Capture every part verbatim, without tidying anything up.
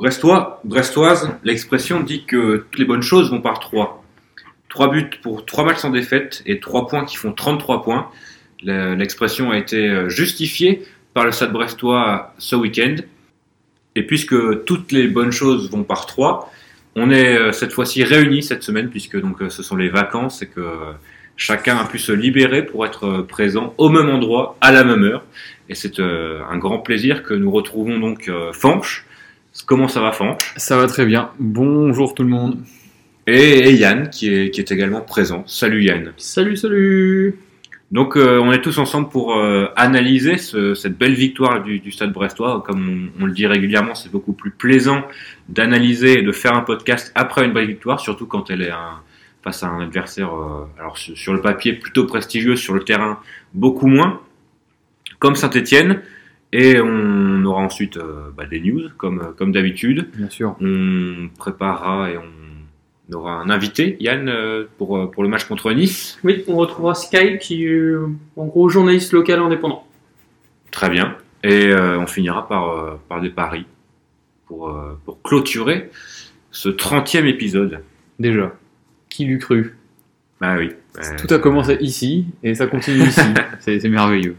Brestois, brestoise, l'expression dit que toutes les bonnes choses vont par trois. Trois buts pour trois matchs sans défaite et trois points qui font trente-trois points. L'expression a été justifiée par le Stade brestois ce week-end. Et puisque toutes les bonnes choses vont par trois, on est cette fois-ci réunis cette semaine, puisque donc ce sont les vacances et que chacun a pu se libérer pour être présent au même endroit, à la même heure. Et c'est un grand plaisir que nous retrouvons donc Fanch. Comment ça va, Fanch ? Ça va très bien. Bonjour tout le monde. Et, et Yann qui est, qui est également présent. Salut Yann. Salut, salut. Donc euh, on est tous ensemble pour euh, analyser ce, cette belle victoire du, du Stade brestois. Comme on, on le dit régulièrement, c'est beaucoup plus plaisant d'analyser et de faire un podcast après une belle victoire, surtout quand elle est un, face à un adversaire, euh, alors sur, sur le papier plutôt prestigieux, sur le terrain beaucoup moins, comme Saint-Étienne. Et on aura ensuite euh, bah, des news, comme, comme d'habitude. Bien sûr. On préparera et on aura un invité, Yann, euh, pour, pour le match contre Nice. Oui, on retrouvera Sky, qui est euh, en gros journaliste local indépendant. Très bien. Et euh, on finira par, euh, par des paris pour, euh, pour clôturer ce trentième épisode. Déjà, qui l'eût cru ? Bah oui. Euh, Tout a commencé ici et ça continue ici. c'est, c'est merveilleux.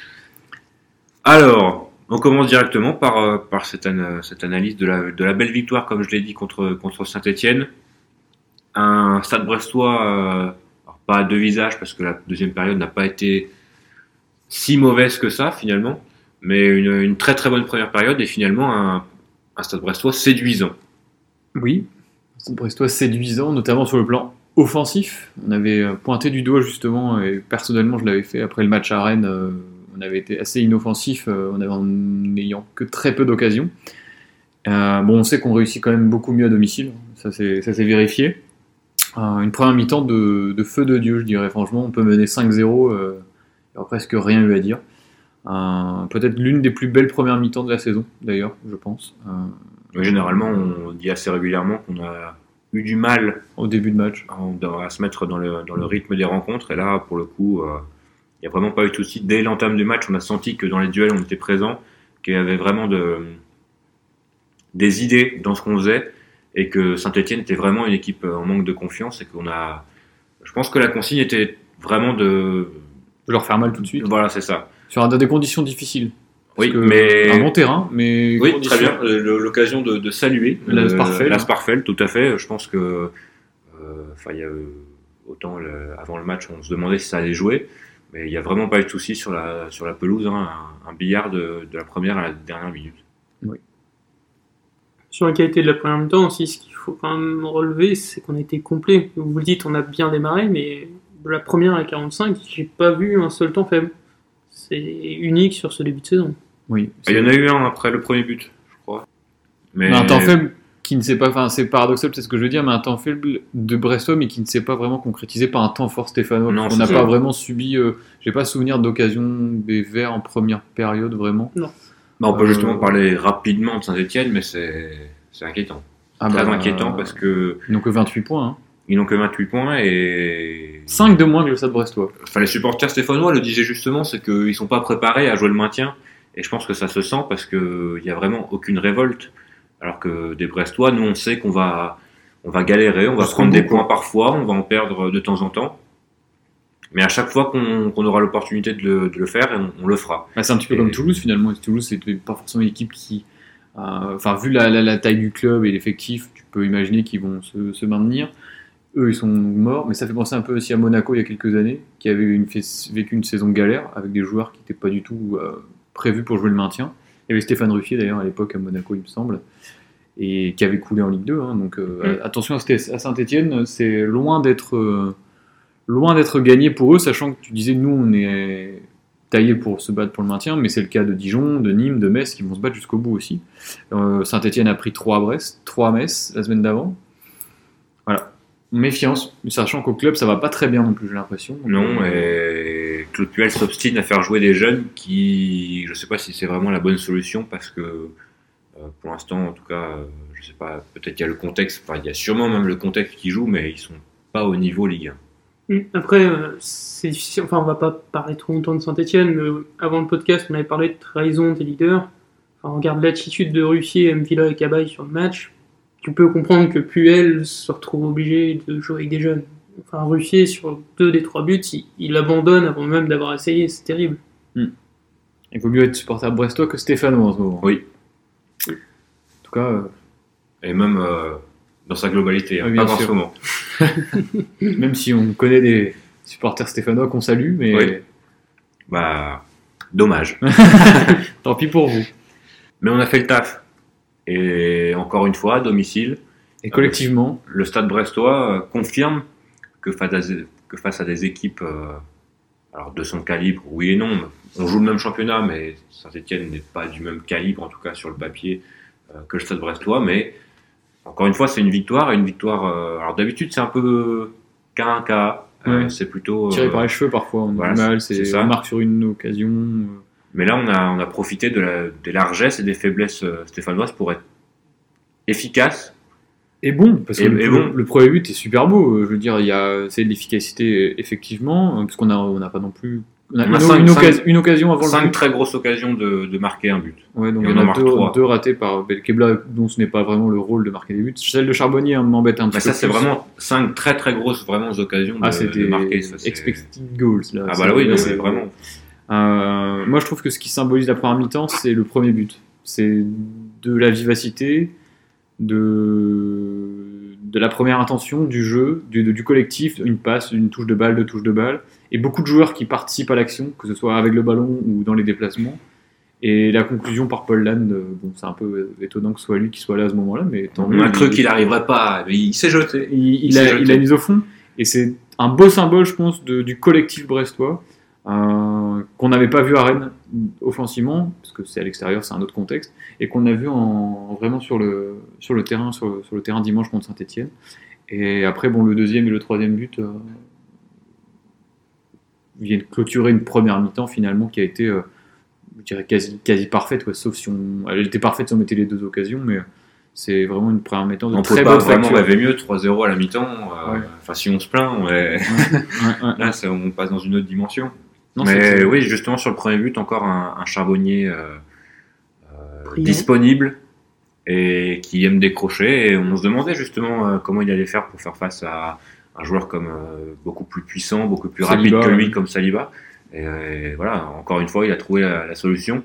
Alors, on commence directement par, euh, par cette, an- cette analyse de la, de la belle victoire, comme je l'ai dit, contre, contre Saint-Étienne. Un Stade brestois, euh, alors pas à deux visages, parce que la deuxième période n'a pas été si mauvaise que ça, finalement, mais une, une très très bonne première période, et finalement un, un Stade brestois séduisant. Oui, un Stade brestois séduisant, notamment sur le plan offensif. On avait pointé du doigt, justement, et personnellement, je l'avais fait après le match à Rennes. Euh, On avait été assez inoffensif euh, en n'ayant que très peu d'occasions. Euh, bon, on sait qu'on réussit quand même beaucoup mieux à domicile, ça c'est, ça c'est vérifié. Euh, une première mi-temps de, de feu de Dieu, je dirais. Franchement, on peut mener cinq zéro, euh, il n'y aura presque rien eu à dire. Euh, peut-être l'une des plus belles premières mi-temps de la saison, d'ailleurs, je pense. Euh, Mais généralement, on dit assez régulièrement qu'on a eu du mal au début de match à, à se mettre dans le, dans le rythme des rencontres, et là, pour le coup... Euh... Il n'y a vraiment pas eu de souci. Dès l'entame du match, on a senti que dans les duels, on était présent, qu'il y avait vraiment de, des idées dans ce qu'on faisait, et que Saint-Étienne était vraiment une équipe en manque de confiance, et qu'on a. Je pense que la consigne était vraiment de. De leur faire mal tout de suite. Voilà, c'est ça. Sur un, des conditions difficiles. Oui, mais. Un bon terrain, mais. Oui, conditions... très bien. L'occasion de, de saluer. La Sparfell. La Sparfell, tout à fait. Je pense que. Enfin, euh, il y a. Autant le, avant le match, on se demandait si ça allait jouer. Mais il n'y a vraiment pas eu de souci sur la, sur la pelouse, hein, un, un billard de, de la première à la dernière minute. Oui. Sur la qualité de la première mi-temps aussi, ce qu'il faut quand même relever, c'est qu'on a été complet. Vous le dites, on a bien démarré, mais de la première à la quarante-cinq, j'ai pas vu un seul temps faible. C'est unique sur ce début de saison. Oui. Il y en a eu un après le premier but, je crois. Mais... un temps faible qui ne s'est pas, enfin c'est paradoxal, c'est ce que je veux dire, mais un temps faible de Brestois, mais qui ne s'est pas vraiment concrétisé par un temps fort stéphanois. Non, on n'a pas vraiment subi, euh, j'ai pas souvenir d'occasion des Verts en première période vraiment. Non. Bah, on peut euh... justement parler rapidement de Saint-Étienne, mais c'est, c'est inquiétant. Ah Très bah, inquiétant euh... parce que. Ils n'ont que vingt-huit points. Hein. Ils n'ont que vingt-huit points et. cinq de moins que le Stade brestois. Enfin, les supporters stéphanois le disaient justement, c'est qu'ils sont pas préparés à jouer le maintien. Et je pense que ça se sent parce qu'il n'y a vraiment aucune révolte. Alors que des Brestois, nous on sait qu'on va, on va galérer, on va on prendre des points parfois, on va en perdre de temps en temps. Mais à chaque fois qu'on, qu'on aura l'opportunité de le, de le faire, on, on le fera. Bah, c'est un petit peu et... comme Toulouse finalement. Toulouse, c'était pas forcément une équipe qui, euh, enfin vu la, la, la taille du club et l'effectif, tu peux imaginer qu'ils vont se, se maintenir. Eux, ils sont morts, mais ça fait penser un peu aussi à Monaco il y a quelques années, qui avait une, fait, vécu une saison galère avec des joueurs qui n'étaient pas du tout euh, prévus pour jouer le maintien. Il y avait Stéphane Ruffier d'ailleurs à l'époque à Monaco, il me semble, et qui avait coulé en Ligue deux. Hein, donc euh, mmh. attention à Saint-Étienne, c'est loin d'être, euh, loin d'être gagné pour eux, sachant que tu disais nous on est taillés pour se battre pour le maintien, mais c'est le cas de Dijon, de Nîmes, de Metz qui vont se battre jusqu'au bout aussi. Euh, Saint-Étienne a pris trois à Brest, trois à Metz la semaine d'avant. Voilà. Méfiance, sachant qu'au club ça va pas très bien non plus, j'ai l'impression. Non, et Claude Puel s'obstine à faire jouer des jeunes qui, je sais pas si c'est vraiment la bonne solution parce que euh, pour l'instant, en tout cas, euh, je sais pas, peut-être qu'il y a le contexte, enfin il y a sûrement même le contexte qui joue, mais ils sont pas au niveau Ligue un. Après, euh, c'est difficile, enfin on va pas parler trop longtemps de Saint-Étienne, mais avant le podcast on avait parlé de trahison des leaders. Enfin, on regarde l'attitude de Ruffier, Mvila et Cabaye sur le match. Tu peux comprendre que Puel se retrouve obligé de jouer avec des jeunes. Enfin, Ruffier, sur deux des trois buts, il, il abandonne avant même d'avoir essayé. C'est terrible. Hmm. Il vaut mieux être supporter brestois que stéphanois en ce moment. Oui. En tout cas. Euh... Et même euh, dans sa globalité, oui, hein, pas en ce moment. Même si on connaît des supporters stéphanois qu'on salue, mais. Oui. Bah, dommage. Tant pis pour vous. Mais on a fait le taf. Et encore une fois, à domicile. Et collectivement. Euh, le Stade brestois euh, confirme que face à, que face à des équipes euh, alors de son calibre, oui et non. On joue le même championnat, mais Saint-Etienne n'est pas du même calibre, en tout cas sur le papier, euh, que le Stade brestois. Mais encore une fois, c'est une victoire. Et une victoire. Euh, alors d'habitude, c'est un peu cas un cas. Euh, ouais. C'est plutôt. Tiré euh, par les cheveux parfois, on a voilà, du mal. c'est, C'est, c'est ça. On marque sur une occasion. Euh... Mais là, on a, on a profité de la, des largesses et des faiblesses euh, stéphanoises pour être efficace. Et bon, parce que et, le, et le, bon. le premier but est super beau. Je veux dire, il y a, c'est de l'efficacité, effectivement, parce qu'on a, on n'a pas non plus. On a, On une, a cinq, une, cinq, occasion, une occasion avant cinq le but. très grosses occasions de, de marquer un but. Ouais, donc et il y on en en a deux, trois. deux ratés par Belkebla, dont ce n'est pas vraiment le rôle de marquer des buts. Celle de Charbonnier hein, m'embête un petit Mais peu. ça, c'est plus. vraiment cinq très très grosses vraiment occasions de, ah, c'était de marquer. Ça, c'est... expected goals. Là. Ah, c'est, bah là, oui, là, non, c'est mais vraiment. Euh, moi, je trouve que ce qui symbolise la première mi-temps, c'est le premier but. C'est de la vivacité, de, de la première intention, du jeu, du, du collectif, une passe, une touche de balle, deux touches de balle, et beaucoup de joueurs qui participent à l'action, que ce soit avec le ballon ou dans les déplacements. Et la conclusion par Paul Lannes, bon, c'est un peu étonnant que ce soit lui qui soit là à ce moment-là, mais tant On mieux, a cru il, qu'il n'arriverait pas, mais il s'est jeté. Il, il, il, a, s'est jeté. il a mis au fond, et c'est un beau symbole, je pense, de, du collectif brestois. Euh, qu'on n'avait pas vu à Rennes offensivement, parce que c'est à l'extérieur, c'est un autre contexte, et qu'on a vu en, vraiment sur le, sur le terrain, sur le, sur le terrain dimanche contre Saint-Etienne. Et après, bon, le deuxième et le troisième but euh, viennent clôturer une première mi-temps finalement qui a été, euh, je dirais, quasi, quasi parfaite, quoi, sauf si on, elle était parfaite si on mettait les deux occasions, mais c'est vraiment une première mi-temps de on très bonne bonne facture. On rêvait mieux, trois zéro à la mi-temps. Euh, ouais. Enfin, si on se plaint, on est... ouais, ouais, là, c'est, on passe dans une autre dimension. Non, mais c'est... oui, justement, sur le premier but, encore un, un Charbonnier euh, euh, disponible et qui aime décrocher. Et on se demandait justement euh, comment il allait faire pour faire face à un joueur comme euh, beaucoup plus puissant, beaucoup plus Saliba, rapide que lui, ouais. comme Saliba. Et, et voilà, encore une fois, il a trouvé la, la solution.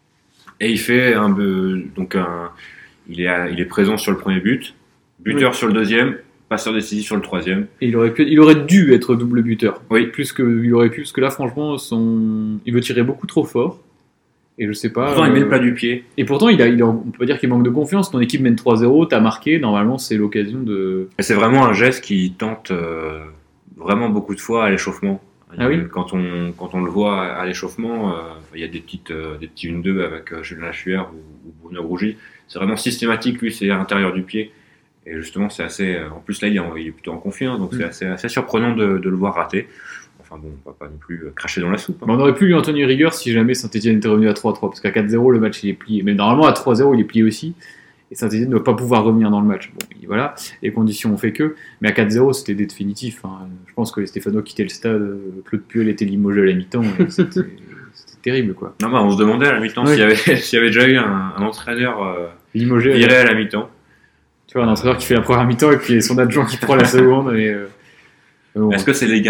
Et il fait un peu, donc un, il est, à, il est présent sur le premier but, buteur oui. sur le deuxième. Passeur décisif sur le troisième. Et il aurait pu, il aurait dû être double buteur. Oui. Plus que, il aurait pu, parce que là, franchement, son, il veut tirer beaucoup trop fort. Et je sais pas. Pourtant, euh... il met le plat du pied. Et pourtant, il a, il a, on peut pas dire qu'il manque de confiance. Ton équipe mène trois zéro, t'as marqué. Normalement, c'est l'occasion de. Et c'est vraiment un geste qui tente euh, vraiment beaucoup de fois à l'échauffement. Ah oui. Quand on, quand on le voit à l'échauffement, euh, il y a des petites, euh, des petits un deux avec euh, Julien Lachuer ou, ou Bruno Rougy. C'est vraiment systématique, lui, c'est à l'intérieur du pied. Et justement, c'est assez. En plus, là, il est, en, il est plutôt en confiance, donc mmh. c'est assez, assez surprenant de, de le voir rater. Enfin bon, on va pas non plus cracher dans la soupe. Hein. On aurait pu lui en tenir rigueur si jamais Saint-Etienne était revenu à trois trois, parce qu'à quatre zéro, le match il est plié. Mais normalement, à trois zéro, il est plié aussi. Et Saint-Etienne ne doit pas pouvoir revenir dans le match. Bon, voilà, les conditions ont fait que. Mais à quatre zéro, c'était définitif. Hein. Je pense que les Stéphanois quittaient le stade. Claude Puel était limogé à la mi-temps. C'était, c'était terrible, quoi. Non, bah, on se demandait à la mi-temps oui. s'il, y avait, s'il y avait déjà eu un, un entraîneur euh, limogé viré à la mi-temps. Tu vois, un entraîneur qui fait la première mi-temps et puis son adjoint qui prend la seconde. Et, euh... bon. Est-ce que c'est légal ?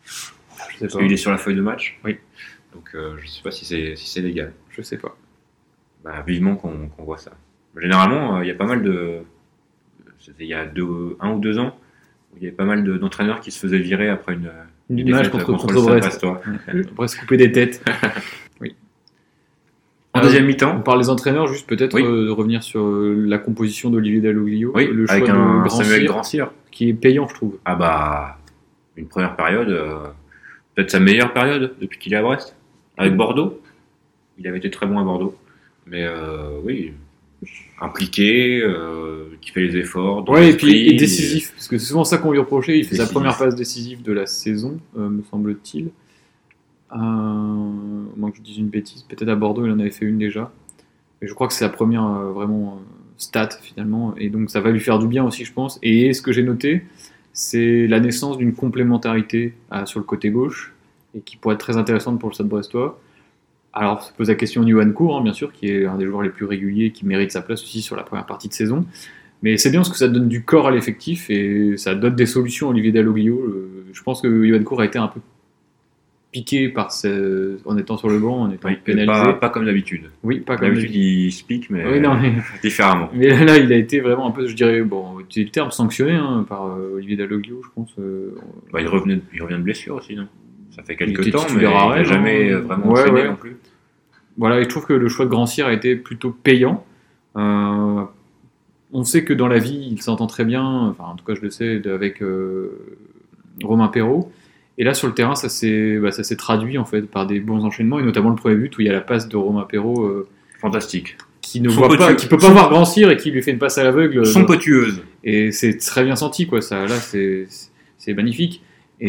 Je sais Parce pas. qu'il est sur la feuille de match. Oui. Donc euh, je sais pas si c'est, si c'est légal. Je sais pas. Bah, vivement qu'on, qu'on voit ça. Généralement, il euh, y a pas mal de. C'était il y a deux, un ou deux ans, où il y avait pas mal de, d'entraîneurs qui se faisaient virer après une, une, une match contre, contre, contre le Brest. Après se couper des têtes. Oui. En deuxième mi-temps. On parle des entraîneurs, juste peut-être oui. euh, revenir sur euh, la composition d'Olivier Dalloglio. Oui, le choix avec de un Grand Samuel Cyr, Grand-Cyr. Qui est payant, je trouve. Ah bah, une première période, euh, peut-être sa meilleure période depuis qu'il est à Brest. Avec Bordeaux. Il avait été très bon à Bordeaux. Mais euh, oui, impliqué, euh, qui fait les efforts. Oui, et puis et décisif. Et... Parce que c'est souvent ça qu'on lui reprochait. Il fait décisif. Sa première passe décisive de la saison, euh, me semble-t-il. Euh, moins que je dise une bêtise, peut-être à Bordeaux il en avait fait une déjà, et je crois que c'est la première euh, vraiment euh, stat finalement, et donc ça va lui faire du bien aussi je pense. Et ce que j'ai noté, c'est la naissance d'une complémentarité euh, sur le côté gauche, et qui pourrait être très intéressante pour le Stade brestois. Alors, se pose la question de Yohan Cour, hein, bien sûr, qui est un des joueurs les plus réguliers, qui mérite sa place aussi sur la première partie de saison. Mais c'est bien parce que ça donne du corps à l'effectif et ça donne des solutions à Olivier Dalloglio. Euh, Je pense que Yohan Cour a été un peu piqué par ce... en étant sur le banc, en étant Oui, pénalisé. pas, pas comme d'habitude. Oui, pas comme D'habitude, il se pique, mais, Oui, non, mais... différemment. mais là, il a été vraiment un peu, je dirais, bon, c'est le terme sanctionné hein, par euh, Olivier Dalloglio, je pense. Euh... Bah, il, revenait, il revient de blessure aussi, non? Ça fait quelques Il était temps, mais il titulaire à n'a Rennes, jamais hein. vraiment Ouais, entraîné ouais. non plus. Voilà, et je trouve que le choix de Grand-Cyr a été plutôt payant. Euh, on sait que dans la vie, il s'entend très bien, enfin en tout cas je le sais, avec euh, Romain Perrault. Et là sur le terrain, ça s'est, bah, ça s'est traduit en fait par des bons enchaînements, et notamment le premier but où il y a la passe de Romain Perrault euh, Fantastique. qui ne Son voit pas, potu- qui peut pas son- voir Grand-Cyr et qui lui fait une passe à l'aveugle. Son potueuse. Et c'est très bien senti, quoi. Ça, là, c'est, c'est magnifique.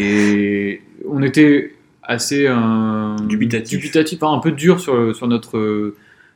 Et on était assez euh, Dubitatif. dubitatif, enfin, un peu dur sur, sur notre. Euh,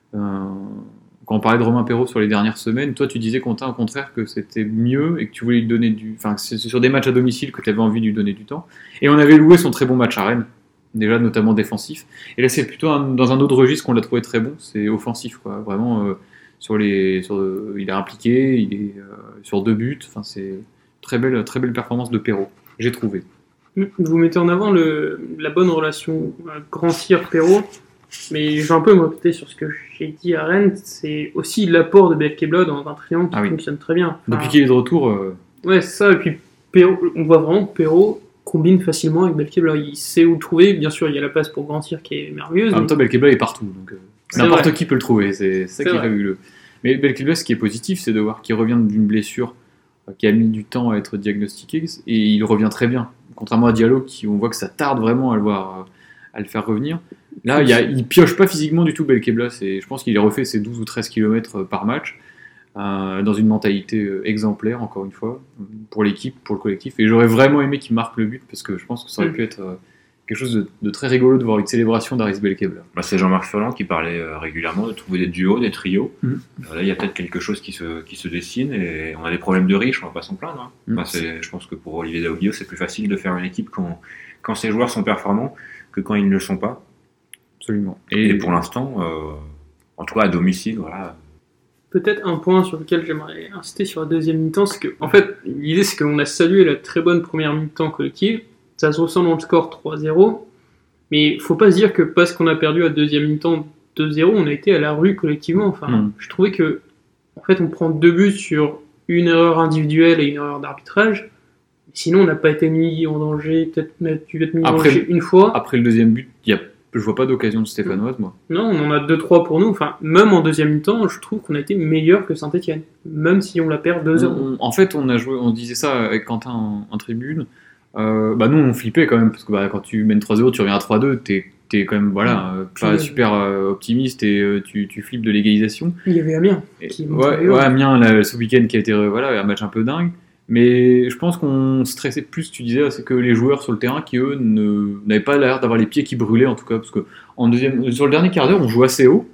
quand on parlait de Romain Perrault sur les dernières semaines, toi, tu disais, Quentin, au contraire, que c'était mieux et que tu voulais lui donner du. Enfin, c'est sur des matchs à domicile que tu avais envie de lui donner du temps. Et on avait loué son très bon match à Rennes, déjà notamment défensif. Et là, c'est plutôt un- dans un autre registre qu'on l'a trouvé très bon, c'est offensif, quoi. Vraiment. Euh, Sur les, sur, il est impliqué, il est euh, sur deux buts. Enfin, c'est très belle, très belle performance de Perrault, j'ai trouvé. Vous mettez en avant le, la bonne relation euh, Grand-Cyr-Perrault, mais je vais un peu me répéter sur ce que j'ai dit à Rennes, c'est aussi l'apport de Belkebla dans un triangle qui Ah oui. fonctionne très bien. Enfin, Depuis qu'il est de retour, euh, Ouais, c'est ça, et puis Perrault, on voit vraiment que Perrault combine facilement avec Belkebla, il sait où le trouver, bien sûr il y a la passe pour Grand-Cyr qui est merveilleuse. en même mais- temps, Belkebla est partout, donc euh, C'est n'importe vrai. qui peut le trouver, c'est, c'est ça C'est qui est vrai. fabuleux. Mais Belkebla, ce qui est positif, c'est de voir qu'il revient d'une blessure euh, qui a mis du temps à être diagnostiquée, et il revient très bien. Contrairement à Diallo, qui on voit que ça tarde vraiment à le voir, euh, à le faire revenir. Là, il, y a, il pioche pas physiquement du tout Belkebla, c'est, je pense qu'il a refait ses douze ou treize kilomètres par match, euh, dans une mentalité euh, exemplaire, encore une fois, pour l'équipe, pour le collectif. Et j'aurais vraiment aimé qu'il marque le but, parce que je pense que ça aurait Mm. pu être euh, quelque chose de, de très rigolo de voir une célébration d'Aris Belkebla. Bah, c'est Jean-Marc Furlan qui parlait euh, régulièrement de trouver des duos, des trios. Mhm. Euh, là, il y a peut-être quelque chose qui se, qui se dessine et on a des problèmes de riches, on va pas s'en plaindre. Hein. Mhm. Bah, c'est, je pense que pour Olivier Dalloglio, c'est plus facile de faire une équipe quand, quand ses joueurs sont performants que quand ils ne le sont pas. Absolument. Et, pour l'instant, euh, en tout cas à domicile, voilà. Peut-être un point sur lequel j'aimerais insister sur la deuxième mi-temps, c'est que, en fait, l'idée c'est qu'on a salué la très bonne première mi-temps collective, ça se ressent dans le score trois zéro, mais faut pas se dire que parce qu'on a perdu à deuxième mi-temps deux zéro, on a été à la rue collectivement. Enfin, Mm. je trouvais que, en fait, on prend deux buts sur une erreur individuelle et une erreur d'arbitrage. Sinon, on n'a pas été mis en danger, peut-être mettre- dû être mis en Après- danger une fois. Après le deuxième but, il y a, je vois pas d'occasion de stéphanoise, moi. Non, on en a deux trois pour nous. Enfin, même en deuxième mi-temps, je trouve qu'on a été meilleur que Saint-Etienne, même si on la perd deux zéro. On- on- en fait, on a joué, on disait ça avec Quentin en, en tribune. Euh, bah nous, on flippait quand même, parce que bah, quand tu mènes trois zéro, tu reviens à trois deux, t'es, t'es quand même voilà, euh, pas Puis, euh, super euh, optimiste et euh, tu, tu flippes de l'égalisation. Il y avait Amiens. Et- Qui ouais, montait ouais, haut. Amiens, là, ce week-end qui a été euh, voilà, un match un peu dingue. Mais je pense qu'on stressait plus, tu disais, c'est que les joueurs sur le terrain qui, eux, ne, n'avaient pas l'air d'avoir les pieds qui brûlaient, en tout cas, parce que en deuxième, sur le dernier quart d'heure, on joue assez haut.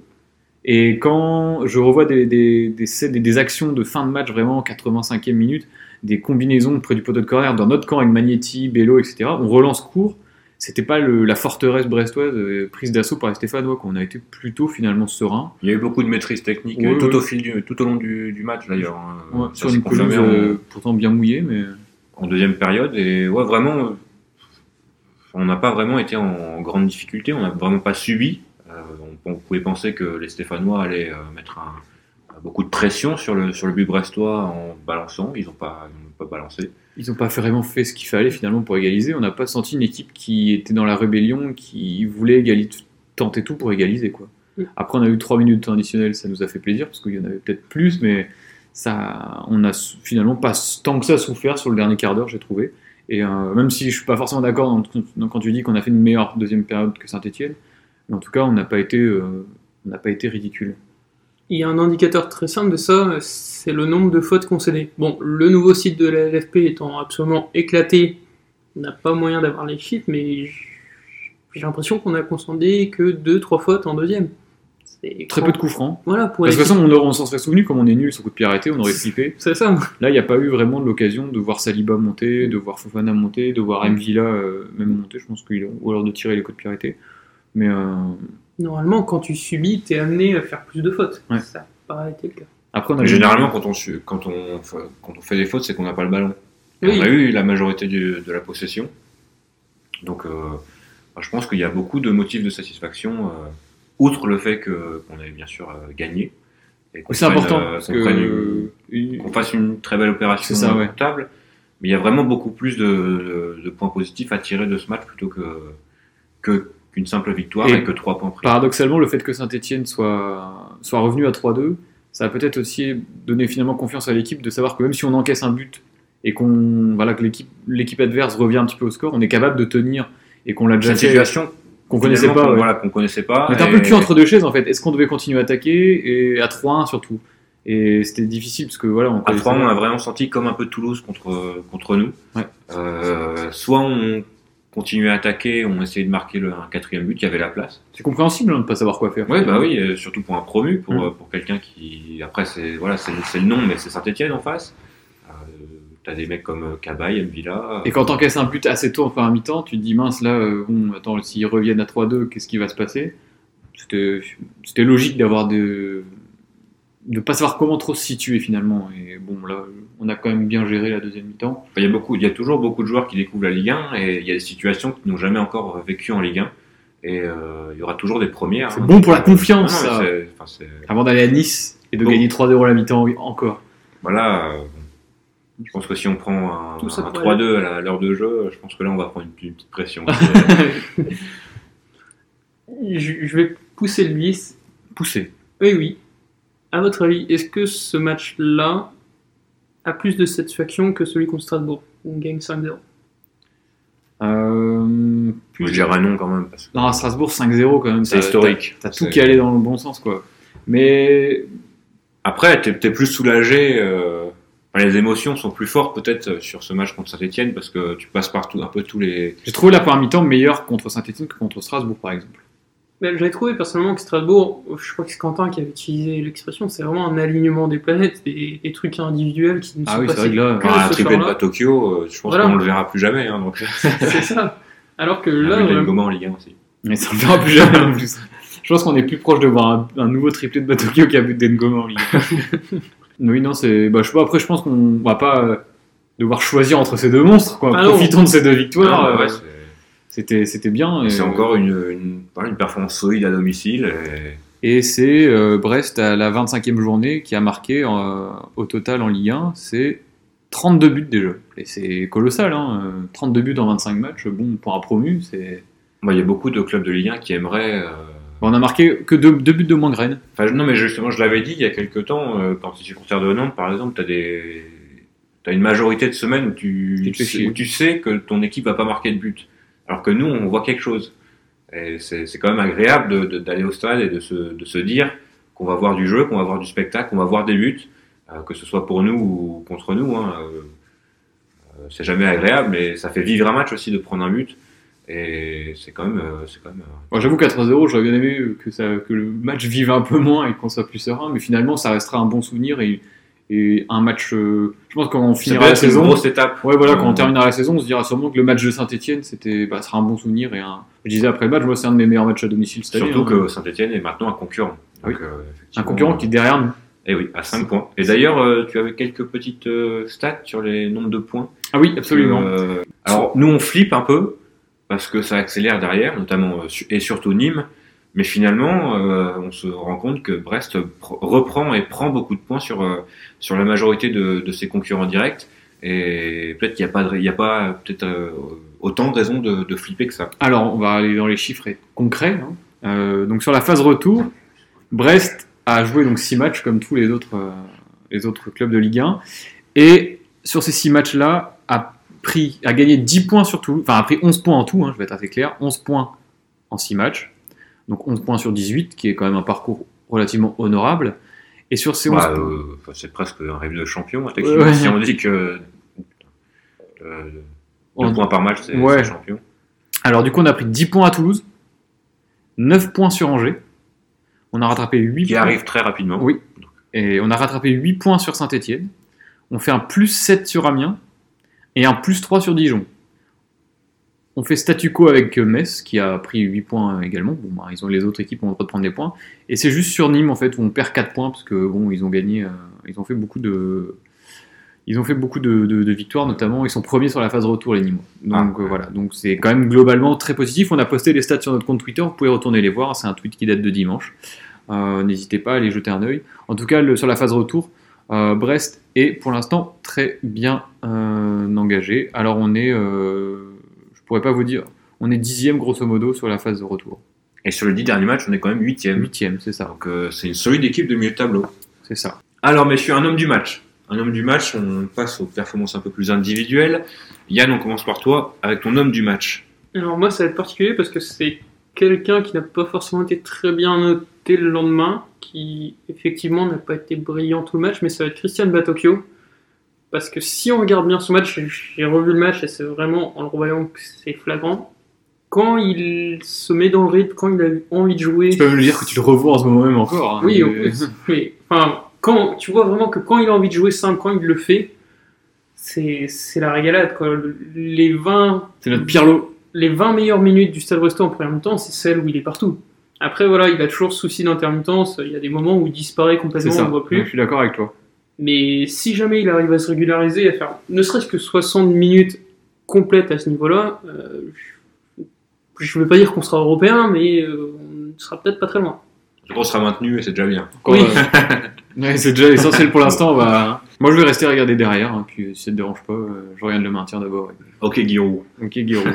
Et quand je revois des, des, des, des, des actions de fin de match, vraiment, quatre-vingt-cinquième minute, des combinaisons près du poteau de corner, dans notre camp avec Magnetti, Bello, et cetera, on relance court. C'était pas le, la forteresse brestoise euh, prise d'assaut par les Stéphanois, qu'on a été plutôt finalement serein. Il y a eu beaucoup de maîtrise technique Ouais, euh, tout, ouais. au fil du, tout au long du, du match d'ailleurs. hein. Ouais, Ça sur s'est une confirmé pelouse en- euh, pourtant bien mouillée, mais. en deuxième période et ouais vraiment euh, on n'a pas vraiment été en grande difficulté, on n'a vraiment pas subi. Euh, on, on pouvait penser que les Stéphanois allaient euh, mettre un, beaucoup de pression sur le, sur le but brestois en balançant, ils n'ont pas, ils n'ont pas balancé. Ils n'ont pas vraiment fait ce qu'il fallait finalement pour égaliser. On n'a pas senti une équipe qui était dans la rébellion, qui voulait égaliser, tenter tout pour égaliser, quoi. Mm. Après, on a eu trois minutes de temps additionnel, ça nous a fait plaisir parce qu'il y en avait peut-être plus, mais ça, on a sou- finalement pas tant que ça souffert sur le dernier quart d'heure, j'ai trouvé. Et euh, même si je suis pas forcément d'accord dans- dans- quand tu dis qu'on a fait une meilleure deuxième période que Saint-Etienne, mais en tout cas, on n'a pas été, euh, on n'a pas été ridicule. Il y a un indicateur très simple de ça, c'est le nombre de fautes concédées. Bon, le nouveau site de la L F P étant absolument éclaté, on n'a pas moyen d'avoir les chiffres, mais j'ai l'impression qu'on a concédé que deux trois fautes en deuxième. C'est Très peu de coups francs. Voilà, pour Parce que de les toute façon, on, aurait- on s'en serait souvenu, comme on est nul sur coup de pied arrêté, on aurait flippé. c'est ça. Là, il n'y a pas eu vraiment de l'occasion de voir Saliba monter, de voir Fofana monter, de voir Mvila euh, même monter, je pense qu'il ou alors de tirer les coups de pied arrêtés. Mais euh, Normalement, quand tu subis, t'es amené à faire plus de fautes. Ouais. Ça n'a pas été le cas. Après, on a Mais généralement, quand on, su- quand, on, quand on fait des fautes, c'est qu'on n'a pas le ballon. Et Oui. On a eu la majorité du- de la possession. Donc, euh, je pense qu'il y a beaucoup de motifs de satisfaction, euh, outre le fait que, qu'on ait bien sûr euh, gagné. Et qu'on c'est prenne, important euh, parce qu'on que prenne une- une- qu'on fasse une très belle opération C'est ça, ouais. comptable. Mais il y a vraiment beaucoup plus de, de, de points positifs à tirer de ce match plutôt que, que, qu'une simple victoire Et et, que trois points pris. paradoxalement, le fait que Saint-Etienne soit, soit revenu à trois deux, ça a peut-être aussi donné finalement confiance à l'équipe de savoir que même si on encaisse un but et qu'on voilà, que l'équipe, l'équipe adverse revient un petit peu au score, on est capable de tenir et qu'on l'a déjà Cette fait, situation qu'on connaissait finalement, pas. qu'on, Ouais. voilà, qu'on connaissait pas. On était un et- peu le cul entre deux chaises en fait. Est-ce qu'on devait continuer à attaquer et à trois un surtout? Et c'était difficile parce que voilà, on À connaissait trois, on pas. a vraiment senti comme un peu Toulouse contre, contre nous. Ouais. Euh, soit on continuait à attaquer, on essayait de marquer le, un quatrième but, il y avait la place. C'est compréhensible hein, de pas savoir quoi faire. Oui, bah oui, euh, surtout pour un promu, pour, Mm. euh, pour quelqu'un qui. Après, c'est, voilà, c'est, c'est le nom, mais c'est Saint-Etienne en face. Euh, t'as des mecs comme Cabaye, Mvila. Et quand t'encaisses un but assez tôt en première mi-temps, tu te dis mince là, euh, bon, attends, s'ils reviennent à trois deux, qu'est-ce qui va se passer? C'était, c'était logique d'avoir de de pas savoir comment trop se situer finalement. Et bon là, on a quand même bien géré la deuxième mi-temps. Il y a beaucoup, il y a toujours beaucoup de joueurs qui découvrent la Ligue un et il y a des situations qu'ils n'ont jamais encore vécues en Ligue un. Et euh, il y aura toujours des premières. C'est hein. bon pour la confiance, Ah non, ça. mais c'est- enfin, c'est- Avant d'aller à Nice et de Bon. gagner trois zéro à la mi-temps encore. Voilà, euh, je pense que si on prend un, Tout ça un pour trois deux à la- à l'heure de jeu, je pense que là on va prendre une, une petite pression. Je, je vais pousser le vice. Poussé. Oui, oui. À votre avis, est-ce que ce match-là a plus de satisfaction que celui contre Strasbourg, où on gagne cinq zéro? Euh, Je dirais non quand même. Parce que Non, à Strasbourg cinq zéro quand même. c'est t'as- historique. T'as, t'as tout C'est- qui allait dans le bon sens quoi. Mais Après, t'es, t'es plus soulagé. Euh... enfin, les émotions sont plus fortes peut-être sur ce match contre Saint-Etienne parce que tu passes par tout, un peu tous les. j'ai trouvé la première mi-temps meilleure contre Saint-Etienne que contre Strasbourg par exemple. Ben, j'avais trouvé personnellement que Strasbourg, je crois que c'est Quentin qui avait utilisé l'expression, c'est vraiment un alignement des planètes, des, des trucs individuels qui ne Ah sont oui, c'est passés vrai que là, que Ah, un ce triplé de soir-là. Tokyo, euh, je pense Voilà. qu'on le verra plus jamais. Hein, donc, C'est ça. Alors que on là, a vu vraiment- Ngoma en Ligue un aussi. Mais ça ne verra plus jamais en plus. Je pense qu'on est plus proche de voir un, un nouveau triplé de Batokyo qu'un but d'Engoma en Ligue. Oui, non, c'est. Bah, je sais pas, après, je pense qu'on va pas euh, devoir choisir entre ces deux monstres. Quoi. Ah non. Profitons de ces deux victoires. Non, euh, ouais, c'est, c'était, c'était bien. Et, c'est encore une, une, voilà, une performance solide à domicile. Et... et c'est euh, Brest à la vingt-cinquième journée qui a marqué euh, au total en Ligue un. C'est trente-deux buts déjà. Et c'est colossal, hein. euh, trente-deux buts en vingt-cinq matchs. Bon, pour un promu, c'est. Bah, il y a beaucoup de clubs de Ligue un qui aimeraient. Euh... On a marqué que deux, deux buts de moins que Rennes. Enfin, non, mais justement, je l'avais dit il y a quelques temps, euh, quand tu es supporter de Nantes, par exemple, tu as des... t'as une majorité de semaines où tu... Qui te fait chier. où tu sais que ton équipe va pas marquer de but. Alors que nous, on voit quelque chose. Et c'est, c'est quand même agréable de, de, d'aller au stade et de se, de se dire qu'on va voir du jeu, qu'on va voir du spectacle, qu'on va voir des buts, euh, que ce soit pour nous ou contre nous. Hein, euh, euh, c'est jamais agréable, mais ça fait vivre un match aussi de prendre un but. Et c'est quand même. Euh, c'est quand même euh, Bon, j'avoue qu'à trois zéro, j'aurais bien aimé que, ça, que le match vive un peu moins et qu'on soit plus serein, mais finalement, ça restera un bon souvenir et, et un match. Euh, je pense que quand on ça finira peut la être une saison. grosse étape. Ouais, voilà, quand on Euh, terminera la saison, on se dira sûrement que le match de Saint-Etienne, c'était, bah, sera un bon souvenir et un. Je disais après le match, moi, c'est un de mes meilleurs matchs à domicile cette année. Surtout hein. que Saint-Etienne est maintenant un concurrent. Oui. Donc, euh, Un effectivement, concurrent qui est derrière nous. Eh oui, à cinq points. Et d'ailleurs, euh, tu avais quelques petites euh, stats sur les nombres de points. Ah oui, absolument. Euh, alors, nous, on flippe un peu, parce que ça accélère derrière, notamment, euh, su- et surtout Nîmes. Mais finalement, euh, on se rend compte que Brest pr- reprend et prend beaucoup de points sur, euh, sur la majorité de, de ses concurrents directs. Et peut-être qu'il n'y a pas, de- il y a pas euh, peut-être euh, autant de raisons de, de flipper que ça. Alors, on va aller dans les chiffres concrets. Hein. Euh, donc, sur la phase retour, Brest a joué donc six matchs comme tous les autres, euh, les autres clubs de Ligue un. Et sur ces six matchs-là, a, pris, a gagné dix points sur tout. Enfin, a pris onze points en tout, hein, je vais être assez clair. onze points en six matchs. Donc onze points sur dix-huit, qui est quand même un parcours relativement honorable. Et sur ces onze Bah, points. euh, enfin, c'est presque un rêve de champion, effectivement. Ouais. Si on dit que euh, deux on- points par match, c'est, Ouais. c'est champion. Alors, du coup, on a pris dix points à Toulouse, neuf points sur Angers. On a rattrapé huit Qui points. arrive très rapidement. Oui. Et on a rattrapé huit points sur Saint-Etienne. On fait un plus sept sur Amiens et un plus trois sur Dijon. On fait statu quo avec Metz, qui a pris huit points également. Bon, bah, ils ont, les autres équipes ont le droit de prendre des points. Et c'est juste sur Nîmes, en fait, où on perd quatre points, parce que bon, ils ont gagné, euh, ils ont fait beaucoup de, ils ont fait beaucoup de, de, de victoires, notamment. Ils sont premiers sur la phase retour, les Nîmois. Donc Ah. euh, voilà, donc c'est quand même globalement très positif. On a posté les stats sur notre compte Twitter, vous pouvez retourner les voir. C'est un tweet qui date de dimanche. Euh, n'hésitez pas à aller jeter un œil. En tout cas, le, sur la phase retour, euh, Brest est pour l'instant très bien euh, engagé. Alors on est... Euh, je pourrais pas vous dire, on est dixième grosso modo sur la phase de retour. Et sur les dix derniers matchs, on est quand même huitième. Huitième, c'est ça. Donc euh, c'est une solide équipe de milieu de tableau. C'est ça. Alors messieurs, un homme du match. Un homme du match, on passe aux performances un peu plus individuelles. Yann, on commence par toi, avec ton homme du match. Alors moi, ça va être particulier parce que c'est quelqu'un qui n'a pas forcément été très bien noté le lendemain, qui effectivement n'a pas été brillant tout le match, mais ça va être Christian Batocchio. Parce que si on regarde bien ce match, j'ai revu le match et c'est vraiment, en le revoyant, que c'est flagrant. Quand il se met dans le rythme, quand il a envie de jouer... Tu peux me dire que tu le revois en ce moment même encore. Hein, oui, mais... en plus. Oui. Enfin, quand, tu vois vraiment que quand il a envie de jouer simple, quand il le fait, c'est, c'est la régalade, quoi. Les vingt... C'est notre Pirlo. Les vingt meilleures minutes du Stade Brestois en première mi-temps, c'est celles où il est partout. Après, voilà, il a toujours ce souci d'intermittence. Il y a des moments où il disparaît complètement, on ne voit plus. Ouais, je suis d'accord avec toi. Mais si jamais il arrive à se régulariser, à faire ne serait-ce que soixante minutes complètes à ce niveau-là, euh, je ne veux pas dire qu'on sera européen, mais euh, on sera peut-être pas très loin. On sera maintenu et c'est déjà bien. Encore, Oui. euh, ouais, c'est déjà l'essentiel pour l'instant. Bah... Moi, je vais rester regarder derrière. Hein, puis si ça ne te dérange pas, euh, je regarde le maintien d'abord. Ouais. Ok, Guillaume. Ok, Guillaume.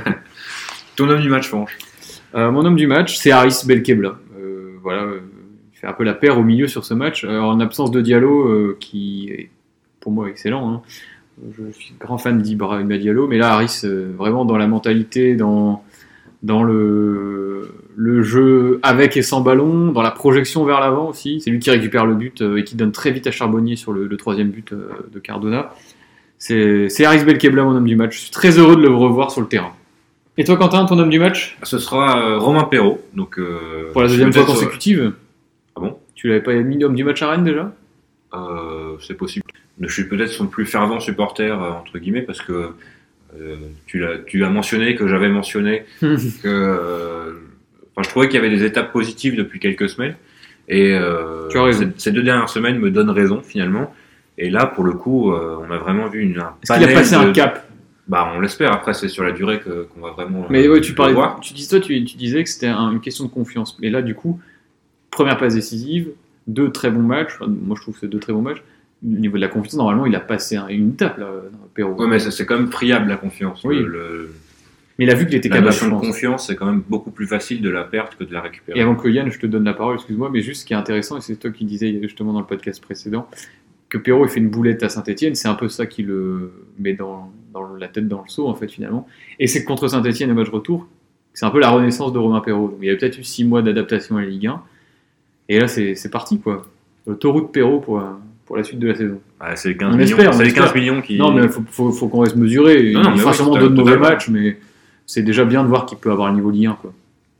Ton homme du match, Franche. Euh, mon homme du match, c'est Haris Belkebla. Euh, voilà, euh, il fait un peu la paire au milieu sur ce match. Euh, en absence de Diallo, euh, qui est pour moi excellent. Hein. Je suis grand fan d'Ibrahima Diallo, mais là, Haris, euh, vraiment dans la mentalité, dans, dans le, le jeu avec et sans ballon, dans la projection vers l'avant aussi. C'est lui qui récupère le but euh, et qui donne très vite à Charbonnier sur le, le troisième but euh, de Cardona. C'est, c'est Haris Belkebla, mon homme du match. Je suis très heureux de le revoir sur le terrain. Et toi, Quentin, ton homme du match ? Ce sera euh, Romain Perrault. Donc, euh, Pour la deuxième fois peut-être, consécutive. Ah bon ? Tu l'avais pas mis homme du match à Rennes déjà ? euh, C'est possible. Je suis peut-être son plus fervent supporter, euh, entre guillemets, parce que euh, tu, l'as, tu as mentionné que j'avais mentionné que euh, enfin, je trouvais qu'il y avait des étapes positives depuis quelques semaines. Et euh, Tu as raison. Ces, ces deux dernières semaines me donnent raison, finalement. Et là, pour le coup, euh, on a vraiment vu une, un Est-ce qu'il a passé de... un cap ? Bah, on l'espère. Après, c'est sur la durée que, qu'on va vraiment. Mais euh, ouais, tu parlais. le voir. Tu dis toi, tu, tu disais que c'était un- une question de confiance. Mais là, du coup, première passe décisive, deux très bons matchs. Enfin, moi, je trouve que c'est deux très bons matchs. Au niveau de la confiance, normalement, il a passé un- une étape là, Perrault. Ouais, mais ça, c'est quand même friable la confiance. Oui. Le, le- Mais il a vu qu'il était la capable. notion je de pense. confiance, c'est quand même beaucoup plus facile de la perdre que de la récupérer. Et avant que Yann, je te donne la parole, excuse-moi, mais juste ce qui est intéressant, et c'est toi qui disais justement dans le podcast précédent, que Perrault il fait une boulette à Saint-Etienne, c'est un peu ça qui le met dans, dans la tête dans le seau, en fait, finalement. Et c'est que contre Saint-Etienne, au match retour, c'est un peu la renaissance de Romain Perrault. Donc il y a peut-être eu six mois d'adaptation à la Ligue un, et là, c'est, c'est parti, quoi. Le taureau de Perrault pour, pour la suite de la saison. Ah, c'est les quinze On millions, espère, c'est on les espère. quinze millions qui. Non, mais il faut, faut, faut qu'on reste mesuré. Non, non, il mais fera ouais, sûrement c'est d'autres mauvais totalement. matchs, mais c'est déjà bien de voir qu'il peut avoir le niveau Ligue un, quoi.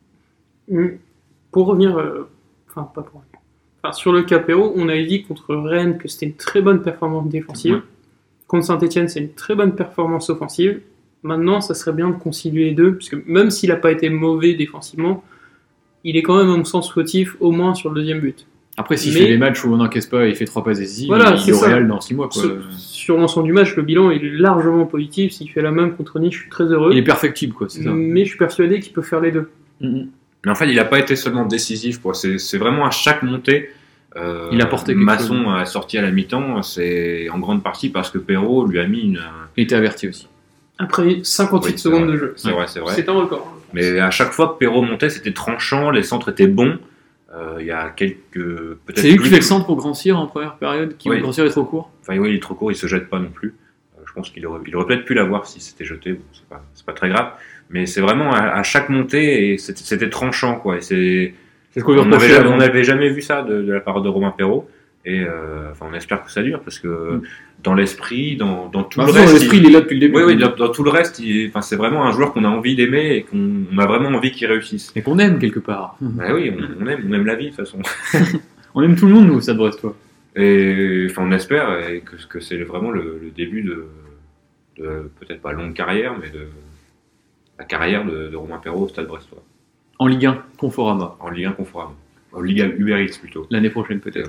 Mm. Pour revenir, euh, enfin pas pour revenir. Enfin, sur le cas Perrault, on avait dit contre Rennes que c'était une très bonne performance défensive. Ouais. Contre Saint-Etienne, c'est une très bonne performance offensive. Maintenant, ça serait bien de concilier les deux, parce que même s'il n'a pas été mauvais défensivement, il est quand même, à mon sens, fautif, au moins sur le deuxième but. Après, s'il Mais- fait des matchs où on n'encaisse pas et il fait trois passes décisives, Voilà, il c'est est au ça. Real dans six mois, quoi. Sur, sur l'ensemble du match, le bilan est largement positif. S'il fait la même contre Nice, je suis très heureux. Il est perfectible, quoi, c'est ça. Mais je suis persuadé qu'il peut faire les deux. Mhm. Mais en fait, il n'a pas été seulement décisif. Quoi. C'est, c'est vraiment à chaque montée. Euh, Il a apporté quelque Masson chose. a sorti à la mi-temps. C'est en grande partie parce que Perrault lui a mis une. Il était averti aussi. Après cinquante-huit Oui, c'est secondes vrai. de jeu. C'est vrai, c'est vrai. C'est un record. Mais à chaque fois que Perrault montait, c'était tranchant. Les centres étaient bons. Euh, Il y a quelques. Peut-être C'est lui qui plus- fait le centre pour Grand Cyr en première période, qui Oui. Grand Cyr est trop court. Enfin, oui, il est trop court, il se jette pas non plus. Euh, je pense qu'il aurait, il aurait peut-être pu l'avoir si c'était jeté. Bon, c'est pas, c'est pas très grave. Mais c'est vraiment à, à chaque montée et c'était, c'était tranchant, quoi. Et c'est, C'est ce qu'on lui on n'avait reprochait jamais, avant. on n'avait jamais vu ça de, de la part de Romain Perrault. Et euh, enfin, on espère que ça dure parce que Mm. dans l'esprit, dans, dans tout Bah, le dans reste, l'esprit, il- il est là depuis le début. oui, oui, dans, dans tout le reste, il- enfin, c'est vraiment un joueur qu'on a envie d'aimer et qu'on on a vraiment envie qu'il réussisse. Et qu'on aime quelque part. Bah oui, on, on aime, on aime la vie de toute façon. On aime tout le monde, nous, ça devrait être toi. Et enfin, on espère et que, que c'est vraiment le, le début de, de peut-être pas longue carrière, mais de la carrière de, de Romain Perrault au Stade Brestois. En Ligue un, Conforama. En Ligue un Conforama. En Ligue un Uber Eats plutôt. L'année prochaine peut-être.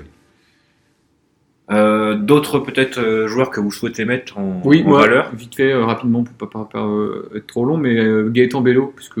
Euh, d'autres peut-être euh, joueurs que vous souhaitez mettre en, Oui, en moi, valeur. vite fait, euh, rapidement, pour pas, pas, pas euh, être trop long, mais euh, Gaëtan Bello, puisque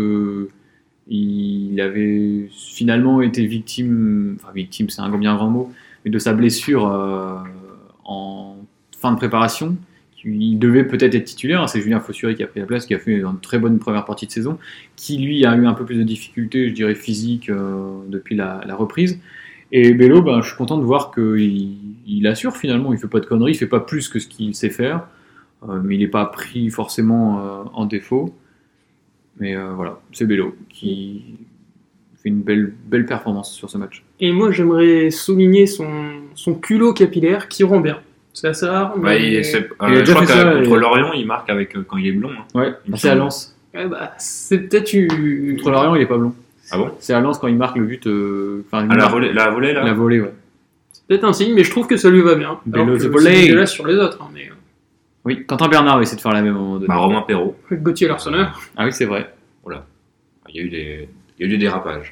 il avait finalement été victime, enfin victime, c'est un bien grand mot, mais de sa blessure euh, en fin de préparation. Il devait peut-être être titulaire, hein, c'est Julien Fossury qui a pris la place, qui a fait une très bonne première partie de saison, qui lui a eu un peu plus de difficultés, je dirais physiques, euh, depuis la, la reprise. Et Bello, ben, je suis content de voir qu'il il assure finalement, il fait pas de conneries, il fait pas plus que ce qu'il sait faire, euh, mais il n'est pas pris forcément euh, en défaut. Mais euh, voilà, c'est Bello qui fait une belle, belle performance sur ce match. Et moi, j'aimerais souligner son, son culot capillaire qui rend bien. C'est assez rare. Ouais, mais... il, c'est, euh, il a je déjà crois fait que ça, contre et... Lorient, il marque avec, euh, quand il est blond. Hein. Ouais, Il me c'est à semble. Lens. Ouais, bah, c'est peut-être eu... Contre Lorient, il est pas blond. Ah bon? C'est à Lens quand il marque le but. Euh... Enfin, il Ah, la marque- volée, la volée là La volée, ouais. C'est peut-être un signe, mais je trouve que ça lui va bien. Bello Alors que the c'est volley. dégueulasse sur les autres. Hein, mais... Oui, Quentin Bernard va essayer de faire la même à un moment donné. Bah, Romain Perrault. Gauthier Larsonneur. Ah oui, c'est vrai. Il y a eu des, il y a eu des dérapages.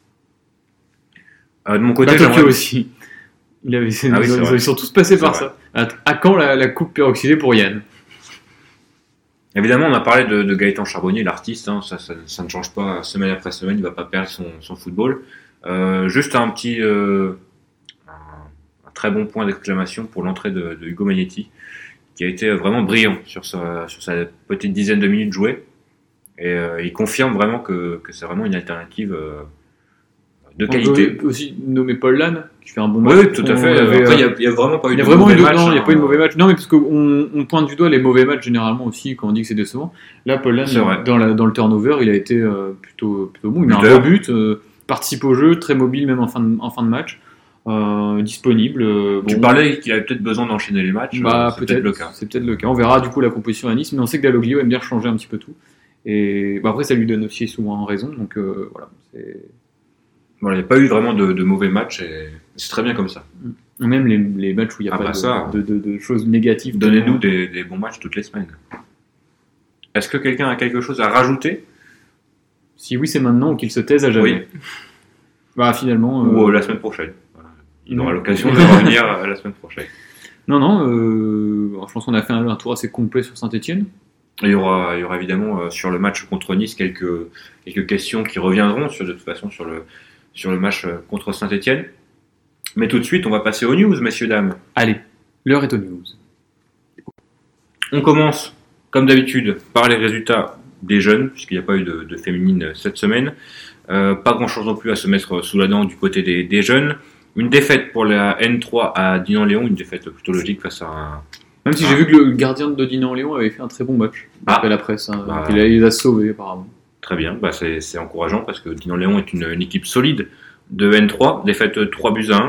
Euh, de mon côté, Bah, Tokyo j'aimerais- aussi. Il avait... Ah oui, ils, c'est ont- vrai. ils sont tous passés C'est par vrai. ça. À, à quand la, la coupe peroxydée pour Yann? Évidemment, on a parlé de, de Gaëtan Charbonnier, l'artiste, hein, ça, ça, ça ne change pas semaine après semaine, il ne va pas perdre son, son football. Euh, juste un petit, euh, un, un très bon point d'exclamation pour l'entrée de, de Hugo Magnetti, qui a été vraiment brillant sur sa, sur sa petite dizaine de minutes jouées. Et euh, il confirme vraiment que, que c'est vraiment une alternative euh, de On qualité. peut aussi nommer Paul Lannes, qui fait un bon Oui, match. oui, tout à On fait. avait, Après, il euh, n'y a, il y a vraiment pas eu Il y a de vraiment eu mauvais de... match. non, il n'y a hein. pas eu de mauvais match. Non, mais parce qu'on on pointe du doigt les mauvais matchs généralement aussi quand on dit que c'est décevant. Là, Paul Lannes, C'est vrai. dans, la, dans le turnover, il a été euh, plutôt, plutôt bon. Il met un Buteur. beau but, euh, participe au jeu, très mobile même en fin de, en fin de match, euh, disponible. euh, Tu bon. parlais qu'il avait peut-être besoin d'enchaîner les matchs. Bah, euh, c'est peut-être, le cas. c'est peut-être le cas. On verra du coup la composition à Nice, mais on sait que Dalloglio aime bien changer un petit peu tout. Et bah, après, ça lui donne aussi souvent raison. Donc euh, voilà, c'est... Voilà, il n'y a pas eu vraiment de, de mauvais matchs et c'est très bien comme ça. Même les, les matchs où il n'y a Ah pas bah de, ça. de, de- de choses négatives. Donnez-nous des, des bons matchs toutes les semaines. Est-ce que quelqu'un a quelque chose à rajouter Si oui, c'est maintenant ou qu'il se taise à jamais. Oui. Bah finalement. euh, ou euh, la semaine prochaine? Voilà. Il aura non. l'occasion de revenir euh, la semaine prochaine. Non, non, euh, je pense qu'on a fait un, un tour assez complet sur Saint-Etienne. Il y aura, il y aura évidemment euh, sur le match contre Nice quelques, quelques questions qui reviendront sur, de toute façon sur le, sur le match euh, contre Saint-Etienne. Mais tout de suite, on va passer aux news, messieurs, dames. Allez, l'heure est aux news. On commence, comme d'habitude, par les résultats des jeunes, puisqu'il n'y a pas eu de, de féminine cette semaine. Euh, pas grand-chose non plus à se mettre sous la dent du côté des, des jeunes. Une défaite pour la N trois à Dinan-Léon, une défaite plutôt logique face à un... Même si Ah. j'ai vu que le gardien de Dinan-Léon avait fait un très bon match, d'après Ah. la presse. Hein. Bah. Il, a, il les a sauvés apparemment. Très bien, bah c'est, c'est encourageant parce que Dinan-Léon est une, une équipe solide de N trois, défaite trois buts à un.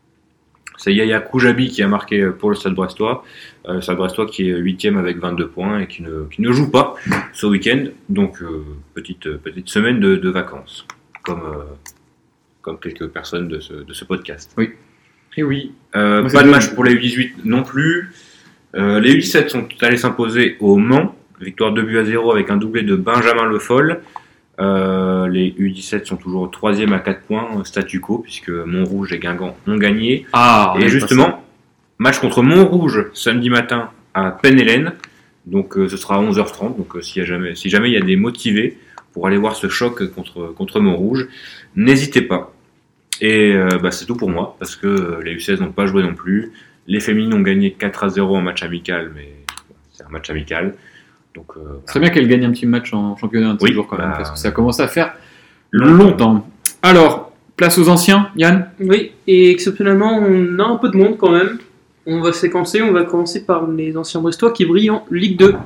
C'est Yaya Koujabi qui a marqué pour le Stade Brestois. Euh, le Stade Brestois qui est huitième avec vingt-deux points et qui ne, qui ne joue pas ce week-end. Donc, euh, petite, petite semaine de, de vacances, comme, euh, comme quelques personnes de ce, de ce podcast. Et oui. Euh, Moi, pas c'est de deux. match pour les U dix-huit non plus. Euh, les U dix-sept sont allés s'imposer au Mans. Victoire deux buts à zéro avec un doublé de Benjamin Le Foll. Euh, les U dix-sept sont toujours troisième à quatre points, statu quo, puisque Montrouge et Guingamp ont gagné. Ah, et justement, match contre Montrouge samedi matin à Penn-Hélène. Donc euh, ce sera à onze heures trente. Donc euh, si, y a jamais, si jamais il y a des motivés pour aller voir ce choc contre, contre Montrouge, n'hésitez pas. Et euh, bah, c'est tout pour moi, parce que euh, les U seize n'ont pas joué non plus. Les féminines ont gagné quatre à zéro en match amical, mais c'est un match amical. Donc, euh, Ce serait bien qu'elle gagne un petit match en championnat un de ces Oui, jours quand même, bah, parce que ça commence à faire longtemps. longtemps. Alors, place aux anciens, Yann. Oui, et exceptionnellement, on a un peu de monde quand même. On va séquencer, on va commencer par les anciens Brestois qui brillent en Ligue deux.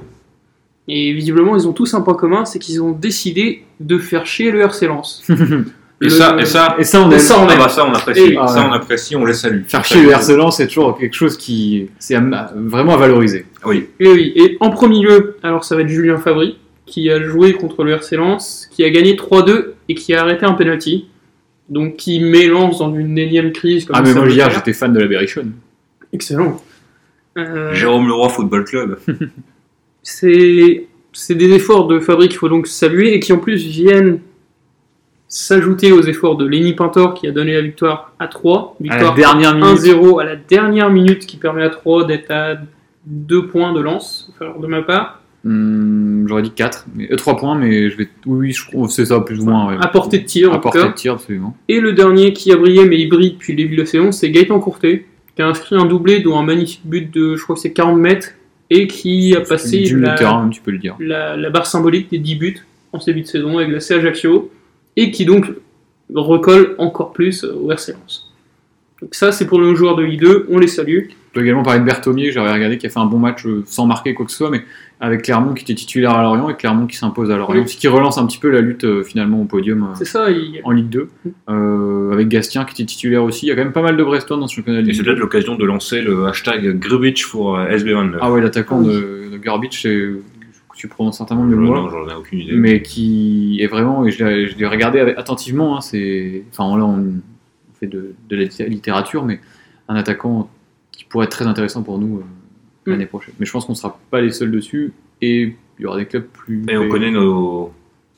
Et visiblement, ils ont tous un point commun, c'est qu'ils ont décidé de faire chier le R C Lens. Et Le- ça, et ça, Et ça, on Et aime. ça, on ah aime. bah ça on apprécie, Et- ah ça ouais. on apprécie, on les salue. Faire chier le R C Lens, c'est toujours quelque chose qui c'est à- vraiment à valoriser. Oui, Et oui, et en premier lieu, alors ça va être Julien Fabry, qui a joué contre le R C Lens, qui a gagné trois deux et qui a arrêté un penalty. Donc qui met Lens dans une énième crise. Comme Ah, mais ça moi peut hier, faire. j'étais fan de la Berrichonne. Excellent. Euh, Jérôme Leroy Football Club. c'est c'est des efforts de Fabry qu'il faut donc saluer et qui en plus viennent s'ajouter aux efforts de Lenny Pintor qui a donné la victoire à trois. Victoire à la dernière minute. un zéro à la dernière minute qui permet à trois d'être à deux points de lance, enfin, de ma part. Hum, j'aurais dit quatre, mais euh, trois points, mais je vais. Oui, oui, je trouve c'est ça, plus ou moins. Ouais. À portée de tir, en à tout portée cas. de tir, absolument. Et le dernier qui a brillé, mais il brille depuis le début de la saison, c'est Gaëtan Courtet, qui a inscrit un doublé, dont un magnifique but de, je crois que c'est quarante mètres, et qui a passé Du la, terrain, tu peux le dire. la, la barre symbolique des dix buts en ce début de saison avec la C Ajaccio, et qui donc recolle encore plus au R C Lens. Donc ça, c'est pour nos joueurs de Ligue deux, on les salue. On peut également parler de Berthomier, j'avais regardé, qui a fait un bon match euh, sans marquer quoi que ce soit, mais avec Clermont qui était titulaire à Lorient et Clermont qui s'impose à Lorient, Oui. ce qui relance un petit peu la lutte euh, finalement au podium euh, C'est ça, il... en Ligue deux, euh, avec Gastien qui était titulaire aussi. Il y a quand même pas mal de Brestois dans ce championnat de Et Ligue c'est deux. peut-être l'occasion de lancer le hashtag Grubich pour euh, S B vingt-neuf. Ah ouais, l'attaquant de, de Garbage, c'est, tu prononces certainement mieux que Euh, moi. non, j'en ai aucune idée. Mais qui est vraiment, et je l'ai, je l'ai regardé avec- attentivement, hein, c'est, enfin là on, on fait de, de la littérature, mais un attaquant qui pourrait être très intéressant pour nous euh, l'année Mm. prochaine. Mais je pense qu'on ne sera pas les seuls dessus, et il y aura des clubs plus... Et on connaît nos,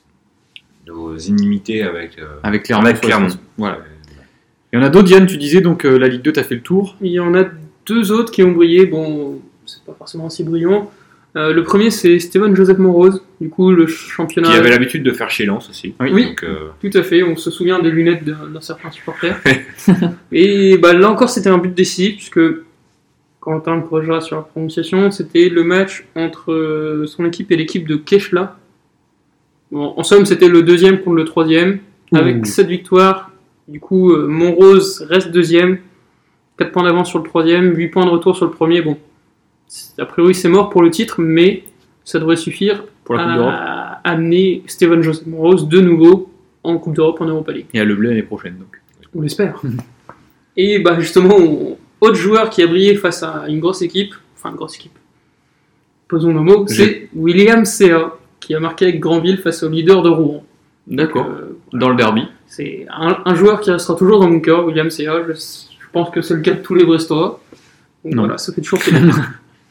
nos inimitiés avec, euh, avec Clermont. avec Clermont. Voilà. Il y en a d'autres, Yann, tu disais, donc euh, la Ligue deux, t'as fait le tour. il y en a deux autres qui ont brillé, bon, c'est pas forcément aussi brillant. Euh, le premier, c'est Steven Joseph Monrose, du coup, le championnat... Qui avait l'habitude de faire chez Lens aussi. Oui. Donc, euh, Tout à fait, on se souvient des lunettes d'un, d'un certain supporter. Et bah, là encore, c'était un but décisif, puisque Quentin me corrigera sur la prononciation, c'était le match entre euh, son équipe et l'équipe de Keshla. Bon, en somme, c'était le deuxième contre le troisième, avec Ouh. cette victoire. Du coup, euh, Monrose reste deuxième, quatre points d'avance sur le troisième, huit points de retour sur le premier. Bon, c'est- a priori, c'est mort pour le titre, mais ça devrait suffire Pour la Coupe d'Europe. à amener Steven Joseph Monrose de nouveau en Coupe d'Europe, en Europa League. Et à Le Blé l'année prochaine, donc. On l'espère. Et bah justement, on- autre joueur qui a brillé face à une grosse équipe, enfin une grosse équipe, posons nos mots, J'ai- c'est William Sea, qui a marqué avec Granville face au leader de Rouen. D'accord. Euh, Dans le derby. c'est un, un joueur qui restera toujours dans mon cœur, William Sea. Je, je pense que c'est le cas de tous les Brestois. Donc Non. voilà, ça fait toujours plaisir.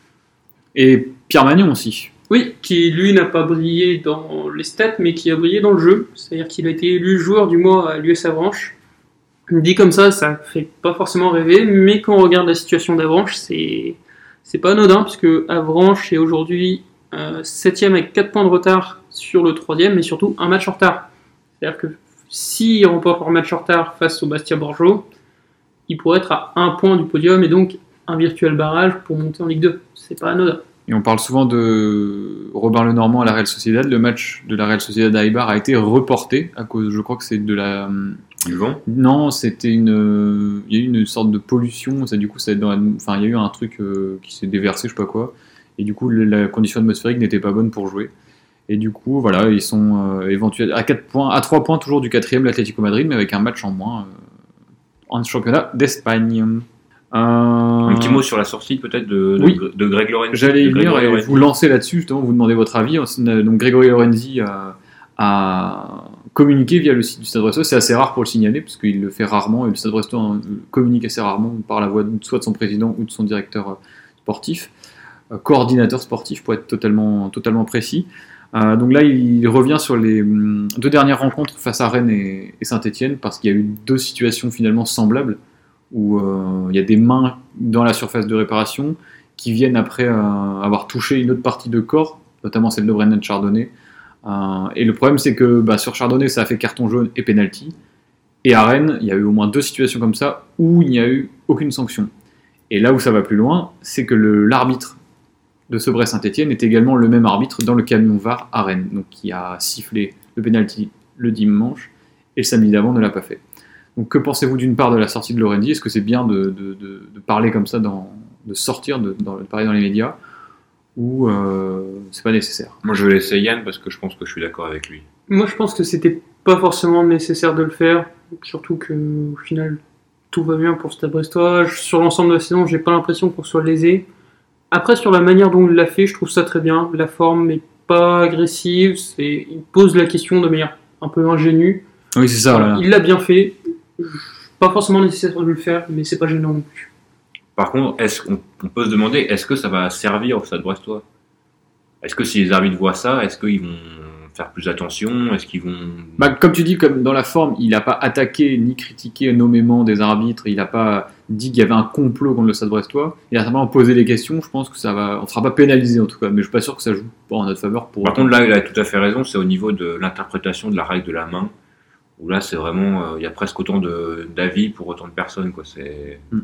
Et Pierre Magnon aussi. Oui, qui lui n'a pas brillé dans les stats, mais qui a brillé dans le jeu. C'est-à-dire qu'il a été élu joueur du mois à l'U S Avranches. Dit comme ça, ça fait pas forcément rêver, mais quand on regarde la situation d'Avranches, c'est c'est pas anodin, puisque Avranches est aujourd'hui euh, septième avec quatre points de retard sur le troisième, mais surtout un match en retard. C'est-à-dire que s'il remporte leur match en retard face au Bastia Bordeaux, il pourrait être à un point du podium et donc un virtuel barrage pour monter en Ligue deux. C'est pas anodin. Et on parle souvent de Robin Lenormand à la Real Sociedad. Le match de la Real Sociedad à Eibar a été reporté à cause, je crois que c'est de la... du vent. Non, c'était une... Il y a eu une sorte de pollution. Ça, du coup, ça, dans la... enfin, il y a eu un truc euh, qui s'est déversé, je sais pas quoi. Et du coup, le- la condition atmosphérique n'était pas bonne pour jouer. Et du coup, voilà, ils sont euh, éventuellement à quatre points, à trois points toujours du quatrième, l'Atlético Madrid, mais avec un match en moins euh, en championnat d'Espagne. Euh, Un petit mot sur la sortie peut-être de, de, Oui. de Greg Lorenzi. J'allais y de venir Grégory et Lorenzi. vous lancer là-dessus, justement, vous demander votre avis. Donc Grégory Lorenzi a, a communiqué via le site du Stade Brestois. C'est assez rare pour le signaler, parce qu'il le fait rarement, et le Stade Brestois hein, communique assez rarement par la voix de, soit de son président ou de son directeur euh, sportif, euh, coordinateur sportif pour être totalement, totalement précis. Euh, donc là, il revient sur les hum, deux dernières rencontres face à Rennes et, et Saint-Etienne, parce qu'il y a eu deux situations finalement semblables, où euh, il y a des mains dans la surface de réparation qui viennent après euh, avoir touché une autre partie de corps, notamment celle de Brendan Chardonnay. Euh, et le problème, c'est que bah, sur Chardonnay, ça a fait carton jaune et penalty. Et à Rennes, il y a eu au moins deux situations comme ça où il n'y a eu aucune sanction. Et là où ça va plus loin, c'est que le, l'arbitre de ce Brest-Saint-Etienne est également le même arbitre dans le camion V A R à Rennes, donc qui a sifflé le penalty le dimanche et le samedi d'avant ne l'a pas fait. Donc que pensez-vous d'une part de la sortie de Lorenzi ? Est-ce que c'est bien de, de, de, de parler comme ça, dans, de sortir, de, dans, de parler dans les médias, ou euh, c'est pas nécessaire ? Moi je vais laisser Yann parce que je pense que je suis d'accord avec lui. Moi, je pense que c'était pas forcément nécessaire de le faire, surtout que au final, tout va bien pour Stade Brestois. Sur l'ensemble de la saison, j'ai pas l'impression qu'on soit lésé. Après, sur la manière dont il l'a fait, je trouve ça très bien. La forme n'est pas agressive, c'est... il pose la question de manière un peu ingénue. Oui, c'est ça. Voilà, Voilà. il l'a bien fait. Pas forcément nécessaire de le faire, mais c'est pas gênant non plus. Par contre, est-ce qu'on on peut se demander est-ce que ça va servir au Stade Brestois ? est-ce que si les arbitres voient ça, est-ce qu'ils vont faire plus attention? Est-ce qu'ils vont... Bah, comme tu dis, comme dans la forme, il n'a pas attaqué ni critiqué nommément des arbitres, il n'a pas dit qu'il y avait un complot contre le Stade Brestois, il a simplement posé des questions. Je pense que ça va, on ne sera pas pénalisé en tout cas, mais je ne suis pas sûr que ça joue pas en notre faveur. Pour Par contre, là, il a tout à fait raison, c'est au niveau de l'interprétation de la règle de la main, où là, c'est vraiment, il euh, y a presque autant de, d'avis pour autant de personnes, quoi. C'est... Hmm.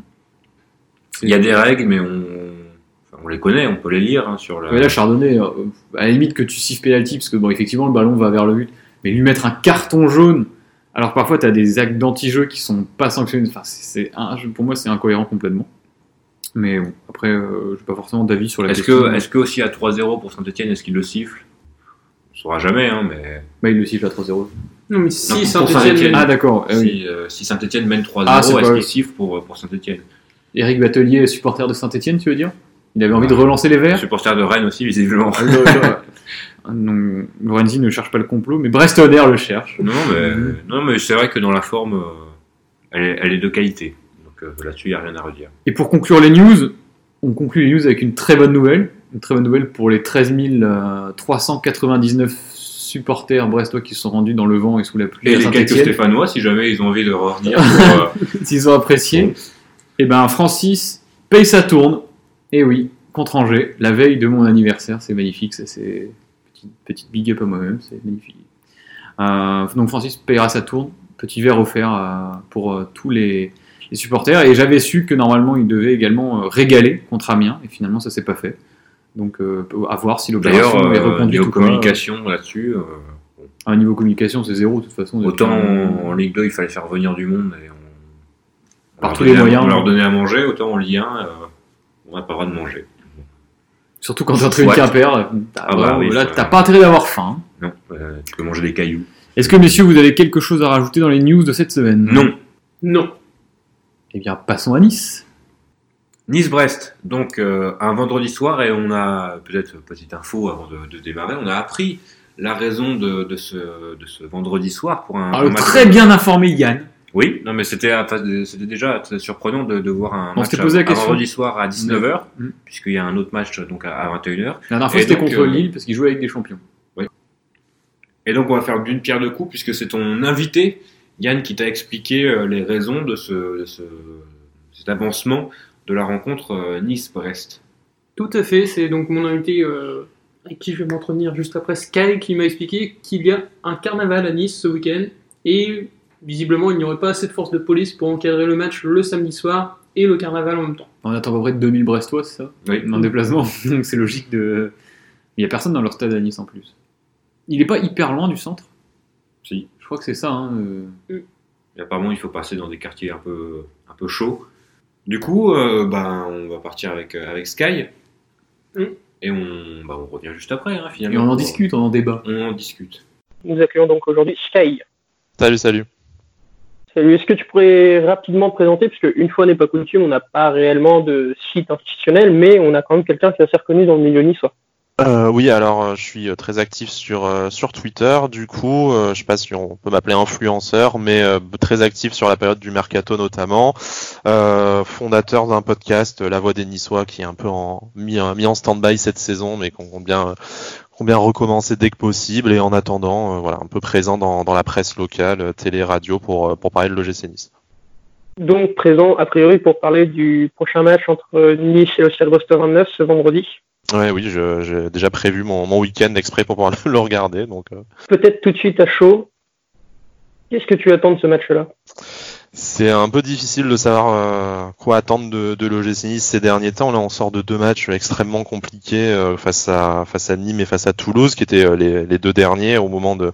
Il y a des règles, mais on... on les connaît, on peut les lire hein, sur la... Mais là, Chardonnay, euh, à la limite que tu siffles pénalty, parce que bon, effectivement, le ballon va vers le but, mais lui mettre un carton jaune, alors que parfois tu as des actes d'anti-jeu qui sont pas sanctionnés, enfin, c'est, c'est un, pour moi, c'est incohérent complètement. Mais bon, après, euh, j'ai pas forcément d'avis sur la est-ce question. Que, est-ce que aussi à trois zéro pour Saint-Etienne, est-ce qu'il le siffle? On ne saura jamais, hein, mais... Bah, il le siffle à trois zéro. Non, mais si Non, pour Saint-Etienne... Saint-Étienne. Ah, d'accord. Eh Si, oui. euh, si Saint-Etienne mène trois zéro, Ah, c'est est-ce pas- qu'il siffle pour, pour Saint-Etienne? Éric Batelier, supporter de Saint-Etienne, tu veux dire? Il avait envie de relancer les Verts. Supporter de Rennes aussi, visiblement. Ah, le- le- non, Lorenzi ne cherche pas le complot, mais Brest-Oder le cherche. Non, mais, non, mais c'est vrai que dans la forme, euh, elle, est, elle est de qualité. Donc euh, là-dessus, il n'y a rien à redire. Et pour conclure les news, on conclut les news avec une très bonne nouvelle. Une très bonne nouvelle pour les treize mille trois cent quatre-vingt-dix-neuf supporters brestois qui se sont rendus dans le vent et sous la pluie Et à les quelques Saint-Etienne. Stéphanois, si jamais ils ont envie de revenir pour, euh, S'ils ont apprécié, et ben Francis paye sa tourne. Et oui, contre Angers, la veille de mon anniversaire, c'est magnifique, ça, c'est petite, petite big up à moi-même, c'est magnifique. Euh, donc Francis payera sa tourne, petit verre offert euh, pour euh, tous les, les supporters. Et j'avais su que normalement il devait également euh, régaler contre Amiens, et finalement ça s'est pas fait. Donc euh, à voir si D'ailleurs, l'opération est euh, reconduite niveau ou pas. communication là-dessus, euh, À un niveau communication, c'est zéro de toute façon. autant depuis- en, en Ligue deux, il fallait faire venir du monde et on, on Par leur tous donnait les à- moyens. on leur donnait à manger, autant en Ligue un, euh, on n'a pas le droit de manger. Surtout quand t'es entraîné Ouais. Quimper, t'as- Ah bah bon, oui, là ça- t'as pas intérêt d'avoir faim. Non, euh, tu peux manger des cailloux. Est-ce que messieurs vous avez quelque chose à rajouter dans les news de cette semaine? Non. Non. Eh bien passons à Nice. Nice-Brest, donc euh, un vendredi soir, et on a, peut-être petite info avant de, de démarrer, on a appris la raison de, de, ce, de ce vendredi soir pour un, Alors, un le match. très bien informé Yann. Oui, non mais c'était, c'était déjà très surprenant de, de voir un On match s'était posé la un question. vendredi soir à dix-neuf heures, Mm. puisqu'il y a un autre match donc à, à vingt et une heures. La dernière fois Et c'était donc, contre euh, Lille parce qu'il jouait avec des champions. Et donc on va faire d'une pierre deux coups, puisque c'est ton invité, Yann, qui t'a expliqué euh, les raisons de, ce, de ce, cet avancement de la rencontre euh, Nice-Brest. Tout à fait, c'est donc mon invité euh, avec qui je vais m'entretenir juste après, Sky, qui m'a expliqué qu'il y a un carnaval à Nice ce week-end et visiblement il n'y aurait pas assez de force de police pour encadrer le match le samedi soir et le carnaval en même temps. On attend à peu près de deux mille Brestois, c'est ça? Oui. En déplacement, donc c'est logique de... Il n'y a personne dans leur stade à Nice en plus. Il est pas hyper loin du centre? Si. Je crois que c'est ça. Hein, euh. Et apparemment, il faut passer dans des quartiers un peu, un peu chauds. Du coup, euh, ben, on va partir avec, euh, avec Sky. Mm. Et on, ben, on revient juste après, hein, Et finalement. on en Pour- discute, on en débat. On en discute. Nous accueillons donc aujourd'hui Sky. Salut, salut. Salut, est-ce que tu pourrais rapidement te présenter, puisque une fois n'est pas coutume, on n'a pas réellement de site institutionnel, mais on a quand même quelqu'un qui est assez reconnu dans le milieu niçois. Euh, oui, alors euh, je suis euh, très actif sur euh, sur Twitter. Du coup, euh, je sais pas si on peut m'appeler influenceur, mais euh, très actif sur la période du mercato notamment. Euh, fondateur d'un podcast, euh, La Voix des Niçois, qui est un peu en mis, euh, mis en stand-by cette saison, mais qu'on compte bien euh, qu'on bien recommencer dès que possible. Et en attendant, euh, voilà, un peu présent dans dans la presse locale, euh, télé, radio pour euh, pour parler de l'O G C Nice. Donc présent, a priori, pour parler du prochain match entre Nice et le Stade Brestois vingt-neuf ce vendredi. Ouais, oui, je, j'ai déjà prévu mon mon week-end exprès pour pouvoir le, le regarder, donc. Euh... Peut-être tout de suite à chaud. Qu'est-ce que tu attends de ce match-là? C'est un peu difficile de savoir euh, quoi attendre de, de l'O G C Nice ces derniers temps. Là, on sort de deux matchs extrêmement compliqués euh, face à face à Nîmes et face à Toulouse, qui étaient euh, les, les deux derniers au moment de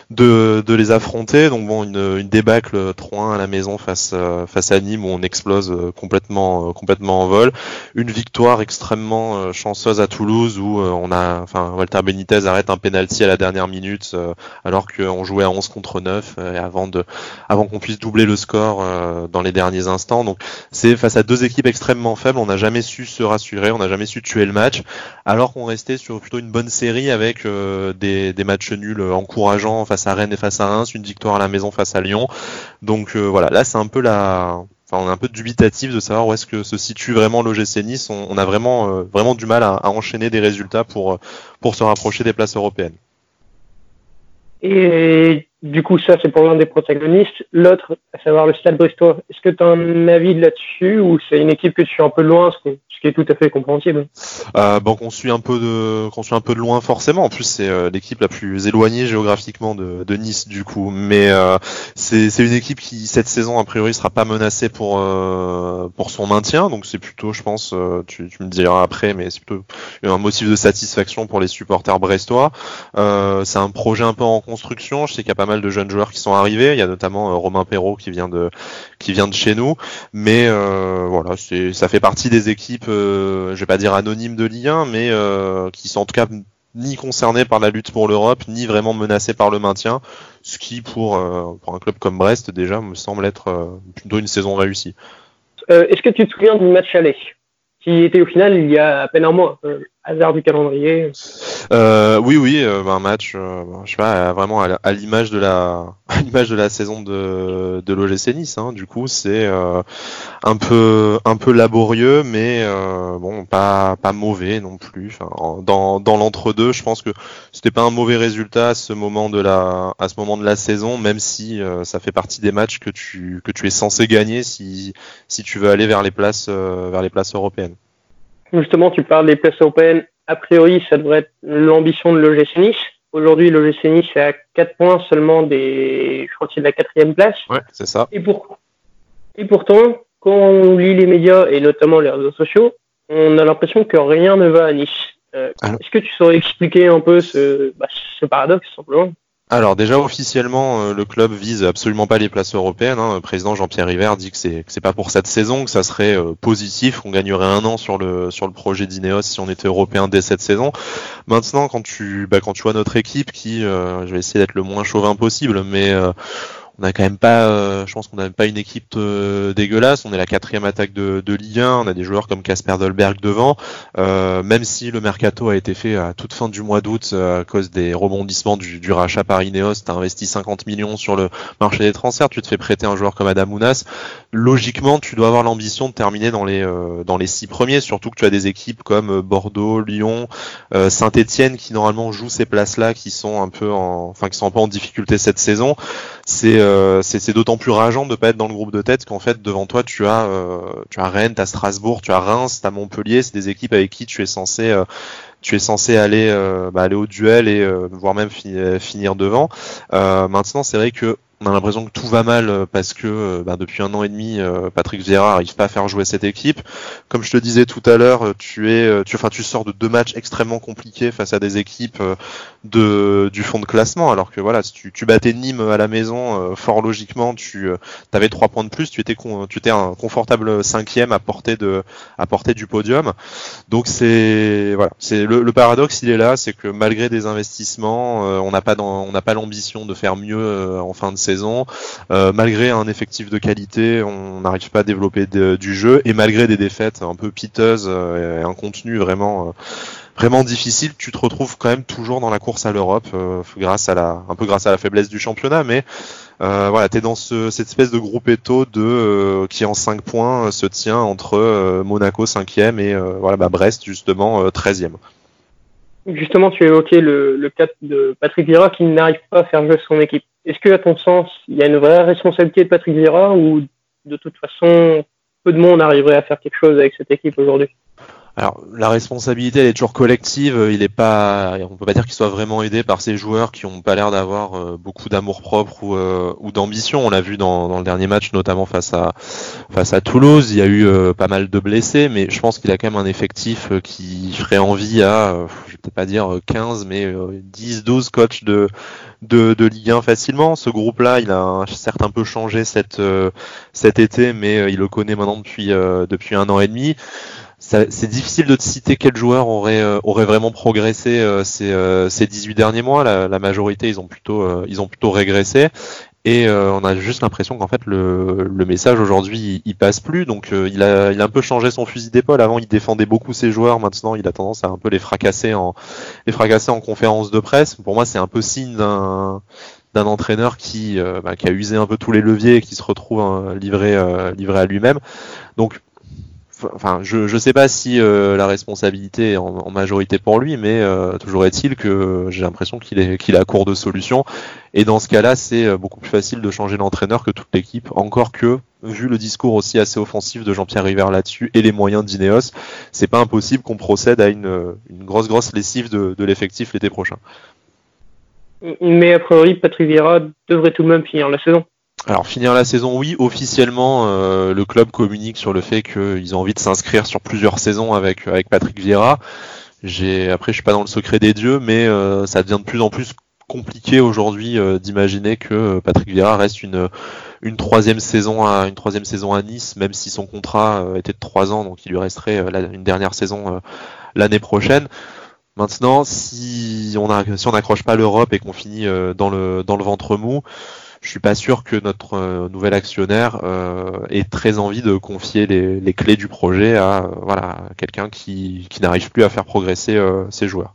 de, de les affronter. Donc bon, une, une débâcle trois un à la maison face euh, face à Nîmes où on explose euh, complètement euh, complètement en vol. Une victoire extrêmement euh, chanceuse à Toulouse où euh, on a, enfin Walter Benitez arrête un penalty à la dernière minute euh, alors qu'on jouait à onze contre neuf euh, avant de avant qu'on puisse doubler le score euh, dans les derniers instants. Donc c'est face à deux équipes extrêmement faibles, on n'a jamais su se rassurer, on n'a jamais su tuer le match, alors qu'on restait sur plutôt une bonne série avec euh, des, des matchs nuls encourageants face à Rennes et face à Reims, une victoire à la maison face à Lyon. Donc euh, voilà, là c'est un peu la enfin, on est un peu dubitatif de savoir où est-ce que se situe vraiment l'O G C Nice. On, on a vraiment, euh, vraiment du mal à, à enchaîner des résultats pour, pour se rapprocher des places européennes. Et du coup, ça, c'est pour l'un des protagonistes. L'autre, à savoir le Stade Brestois, est-ce que tu as un avis là-dessus ou c'est une équipe que tu suis un peu de loin, ce qui est tout à fait compréhensible? Euh, bon, qu'on suit un peu de, qu'on suit un peu de loin forcément. En plus, c'est euh, l'équipe la plus éloignée géographiquement de, de Nice du coup. Mais euh, c'est, c'est une équipe qui cette saison a priori sera pas menacée pour euh, pour son maintien. Donc c'est plutôt, je pense, euh, tu, tu me diras après, mais c'est plutôt un motif de satisfaction pour les supporters brestois. Euh, c'est un projet un peu en construction. Je sais qu'il y a pas mal de jeunes joueurs qui sont arrivés. Il y a notamment euh, Romain Perrault qui vient de qui vient de chez nous. Mais euh, voilà, c'est ça fait partie des équipes. Euh, je vais pas dire anonymes de Ligue un, mais euh, qui sont en tout cas ni concernés par la lutte pour l'Europe, ni vraiment menacés par le maintien, ce qui pour, euh, pour un club comme Brest déjà me semble être euh, plutôt une saison réussie. Euh, est-ce que tu te souviens du match aller, qui était au final il y a à peine un mois, euh, hasard du calendrier? Euh, oui, oui, euh, un match, euh, je sais pas, vraiment à, à l'image de la, à l'image de la saison de, de l'O G C Nice. Hein, du coup, c'est euh, un peu, un peu laborieux, mais euh, bon, pas, pas mauvais non plus. Enfin, dans, dans l'entre-deux, je pense que c'était pas un mauvais résultat à ce moment de la, à ce moment de la saison, même si euh, ça fait partie des matchs que tu, que tu es censé gagner si, si tu veux aller vers les places, euh, vers les places européennes. Justement, tu parles des places européennes. A priori, ça devrait être l'ambition de l'O G C Nice. Aujourd'hui, l'O G C Nice est à quatre points seulement des, je crois que c'est de la quatrième place. Ouais, c'est ça. Et pour, et pourtant, quand on lit les médias et notamment les réseaux sociaux, on a l'impression que rien ne va à Nice. Euh, est-ce que tu saurais expliquer un peu ce, bah, ce paradoxe, simplement? Alors déjà officiellement euh, le club vise absolument pas les places européennes. Hein. Le président Jean-Pierre River dit que c'est que c'est pas pour cette saison, que ça serait euh, positif, qu'on gagnerait un an sur le sur le projet d'Ineos si on était européen dès cette saison. Maintenant quand tu bah, quand tu vois notre équipe qui, euh, je vais essayer d'être le moins chauvin possible, mais euh, on n'a quand même pas, euh, je pense qu'on n'a pas une équipe euh, dégueulasse. On est la quatrième attaque de, de Ligue un. On a des joueurs comme Casper Dolberg devant. Euh, même si le mercato a été fait à toute fin du mois d'août euh, à cause des rebondissements du, du rachat par Ineos, t'as investi cinquante millions sur le marché des transferts. Tu te fais prêter un joueur comme Adam Ounas. Logiquement, tu dois avoir l'ambition de terminer dans les euh, dans les six premiers. Surtout que tu as des équipes comme Bordeaux, Lyon, euh, Saint-Étienne qui normalement jouent ces places-là, qui sont un peu en, enfin qui sont un peu en difficulté cette saison. C'est euh, c'est, c'est d'autant plus rageant de pas être dans le groupe de tête qu'en fait devant toi tu as euh, tu as Rennes, tu as Strasbourg, tu as Reims, tu as Montpellier, c'est des équipes avec qui tu es censé euh, tu es censé aller euh, bah, aller au duel et euh, voire même fi- finir devant. Euh, maintenant c'est vrai que on a l'impression que tout va mal parce que bah, depuis un an et demi, euh, Patrick Vieira n'arrive pas à faire jouer cette équipe. Comme je te disais tout à l'heure, tu es, tu, enfin, tu sors de deux matchs extrêmement compliqués face à des équipes de du fond de classement. Alors que voilà, si tu, tu battais Nîmes à la maison, euh, fort logiquement, tu avais trois points de plus, tu étais, con, tu étais un confortable cinquième à portée de, à portée du podium. Donc c'est voilà, c'est le, le paradoxe, il est là, c'est que malgré des investissements, euh, on n'a pas dans, on n'a pas l'ambition de faire mieux euh, en fin de saison. Euh, malgré un effectif de qualité, on n'arrive pas à développer de, du jeu, et malgré des défaites un peu piteuses euh, et un contenu vraiment, euh, vraiment difficile, tu te retrouves quand même toujours dans la course à l'Europe, euh, grâce à la, un peu grâce à la faiblesse du championnat, mais euh, voilà, t'es dans ce, cette espèce de gruppetto de euh, qui en cinq points euh, se tient entre euh, Monaco cinquième et euh, voilà, bah, Brest justement euh, treizième. Justement, tu évoquais le, le cas de Patrick Vieira qui n'arrive pas à faire jouer son équipe. Est-ce que, à ton sens, il y a une vraie responsabilité de Patrick Vieira ou de toute façon, peu de monde arriverait à faire quelque chose avec cette équipe aujourd'hui? Alors, la responsabilité, elle est toujours collective. Il est pas, on peut pas dire qu'il soit vraiment aidé par ces joueurs qui ont pas l'air d'avoir euh, beaucoup d'amour-propre ou, euh, ou d'ambition. On l'a vu dans, dans le dernier match, notamment face à, face à Toulouse. Il y a eu euh, pas mal de blessés, mais je pense qu'il a quand même un effectif euh, qui ferait envie à, euh, je vais peut-être pas dire quinze, mais euh, dix, douze coachs de, de, de Ligue un facilement. Ce groupe-là, il a certes un peu changé cette, euh, cet été, mais euh, il le connaît maintenant depuis, euh, depuis un an et demi. Ça, c'est difficile de te citer quel joueur aurait euh, aurait vraiment progressé euh, ces euh, ces dix-huit derniers mois. La, la majorité, ils ont plutôt euh, ils ont plutôt régressé, et euh, on a juste l'impression qu'en fait le le message aujourd'hui il, il passe plus. Donc euh, il a il a un peu changé son fusil d'épaule. Avant il défendait beaucoup ses joueurs, maintenant il a tendance à un peu les fracasser en les fracasser en conférence de presse. Pour moi c'est un peu signe d'un d'un entraîneur qui, euh, bah, qui a usé un peu tous les leviers et qui se retrouve hein, livré, euh, livré à lui-même. Donc, enfin, je je sais pas si euh, la responsabilité est en, en majorité pour lui, mais euh, toujours est-il que j'ai l'impression qu'il est qu'il est à court de solutions. Et dans ce cas-là, c'est beaucoup plus facile de changer d'entraîneur que toute l'équipe. Encore que, vu le discours aussi assez offensif de Jean-Pierre River là-dessus et les moyens d'Ineos, c'est pas impossible qu'on procède à une une grosse grosse lessive de, de l'effectif l'été prochain. Mais a priori, Patrick Vieira devrait tout de même finir la saison. Alors finir la saison, oui. Officiellement, euh, le club communique sur le fait qu'ils ont envie de s'inscrire sur plusieurs saisons avec avec Patrick Vieira. J'ai après, je suis pas dans le secret des dieux, mais euh, ça devient de plus en plus compliqué aujourd'hui euh, d'imaginer que Patrick Vieira reste une une troisième saison à une troisième saison à Nice, même si son contrat euh, était de trois ans, donc il lui resterait euh, la, une dernière saison euh, l'année prochaine. Maintenant, si on a si on n'accroche pas l'Europe et qu'on finit euh, dans le dans le ventre mou, je suis pas sûr que notre euh, nouvel actionnaire euh, ait très envie de confier les, les clés du projet à euh, voilà à quelqu'un qui qui n'arrive plus à faire progresser euh, ses joueurs.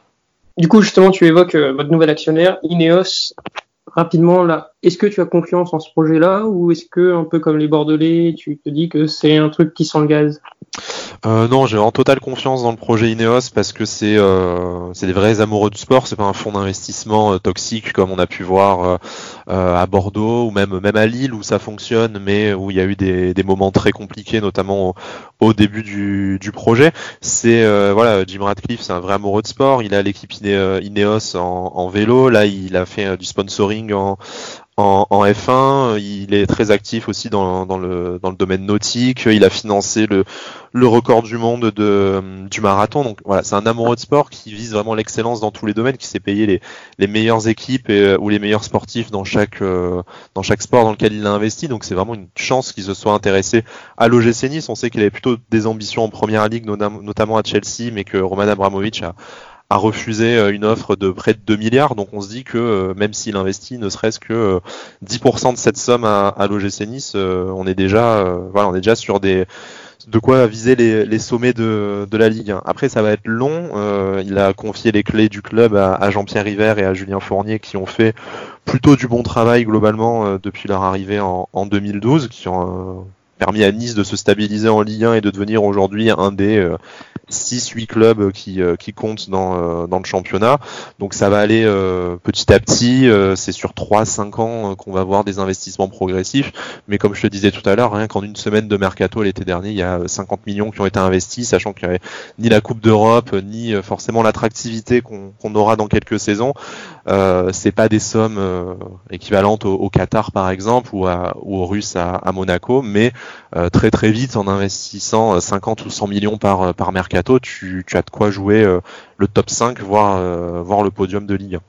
Du coup, justement, tu évoques euh, votre nouvel actionnaire, Ineos. Rapidement, là, est-ce que tu as confiance en ce projet-là ou est-ce que, un peu comme les Bordelais, tu te dis que c'est un truc qui sent le gaz? Euh, non, j'ai en totale confiance dans le projet Ineos parce que c'est euh, c'est des vrais amoureux du sport. C'est pas un fonds d'investissement euh, toxique comme on a pu voir euh, euh, à Bordeaux ou même même à Lille où ça fonctionne, mais où il y a eu des, des moments très compliqués, notamment au, au début du, du projet. C'est euh, voilà, Jim Ratcliffe, c'est un vrai amoureux de sport. Il a l'équipe Ine- Ineos en, en vélo. Là, il a fait euh, du sponsoring en En, en F un, il est très actif aussi dans, dans, le, dans le domaine nautique. Il a financé le, le record du monde de, du marathon. Donc voilà, c'est un amoureux de sport qui vise vraiment l'excellence dans tous les domaines, qui s'est payé les, les meilleures équipes et, ou les meilleurs sportifs dans chaque, euh, dans chaque sport dans lequel il a investi. Donc c'est vraiment une chance qu'il se soit intéressé à l'O G C Nice. On sait qu'il avait plutôt des ambitions en première ligue, notamment à Chelsea, mais que Roman Abramovich a a refusé une offre de près de deux milliards, donc on se dit que même s'il investit ne serait-ce que dix pour cent de cette somme à, à l'O G C Nice, on est déjà, voilà, on est déjà sur des, de quoi viser les, les sommets de, de la Ligue. Après, ça va être long. Euh, il a confié les clés du club à, à Jean-Pierre River et à Julien Fournier, qui ont fait plutôt du bon travail globalement euh, depuis leur arrivée en, en deux mille douze, qui ont euh, permis à Nice de se stabiliser en Ligue un et de devenir aujourd'hui un des euh, six huit clubs qui, euh, qui comptent dans, euh, dans le championnat. Donc ça va aller euh, petit à petit, euh, c'est sur trois cinq ans euh, qu'on va voir des investissements progressifs, mais comme je te disais tout à l'heure, rien qu'en une semaine de mercato l'été dernier, il y a cinquante millions qui ont été investis, sachant qu'il n'y avait ni la Coupe d'Europe, ni euh, forcément l'attractivité qu'on, qu'on aura dans quelques saisons. Euh, c'est pas des sommes euh, équivalentes au, au Qatar par exemple, ou, à, ou aux Russes à, à Monaco, mais euh, très très vite en investissant cinquante ou cent millions par, par mercato, tu, tu as de quoi jouer euh, le top cinq, voire, euh, voire le podium de Ligue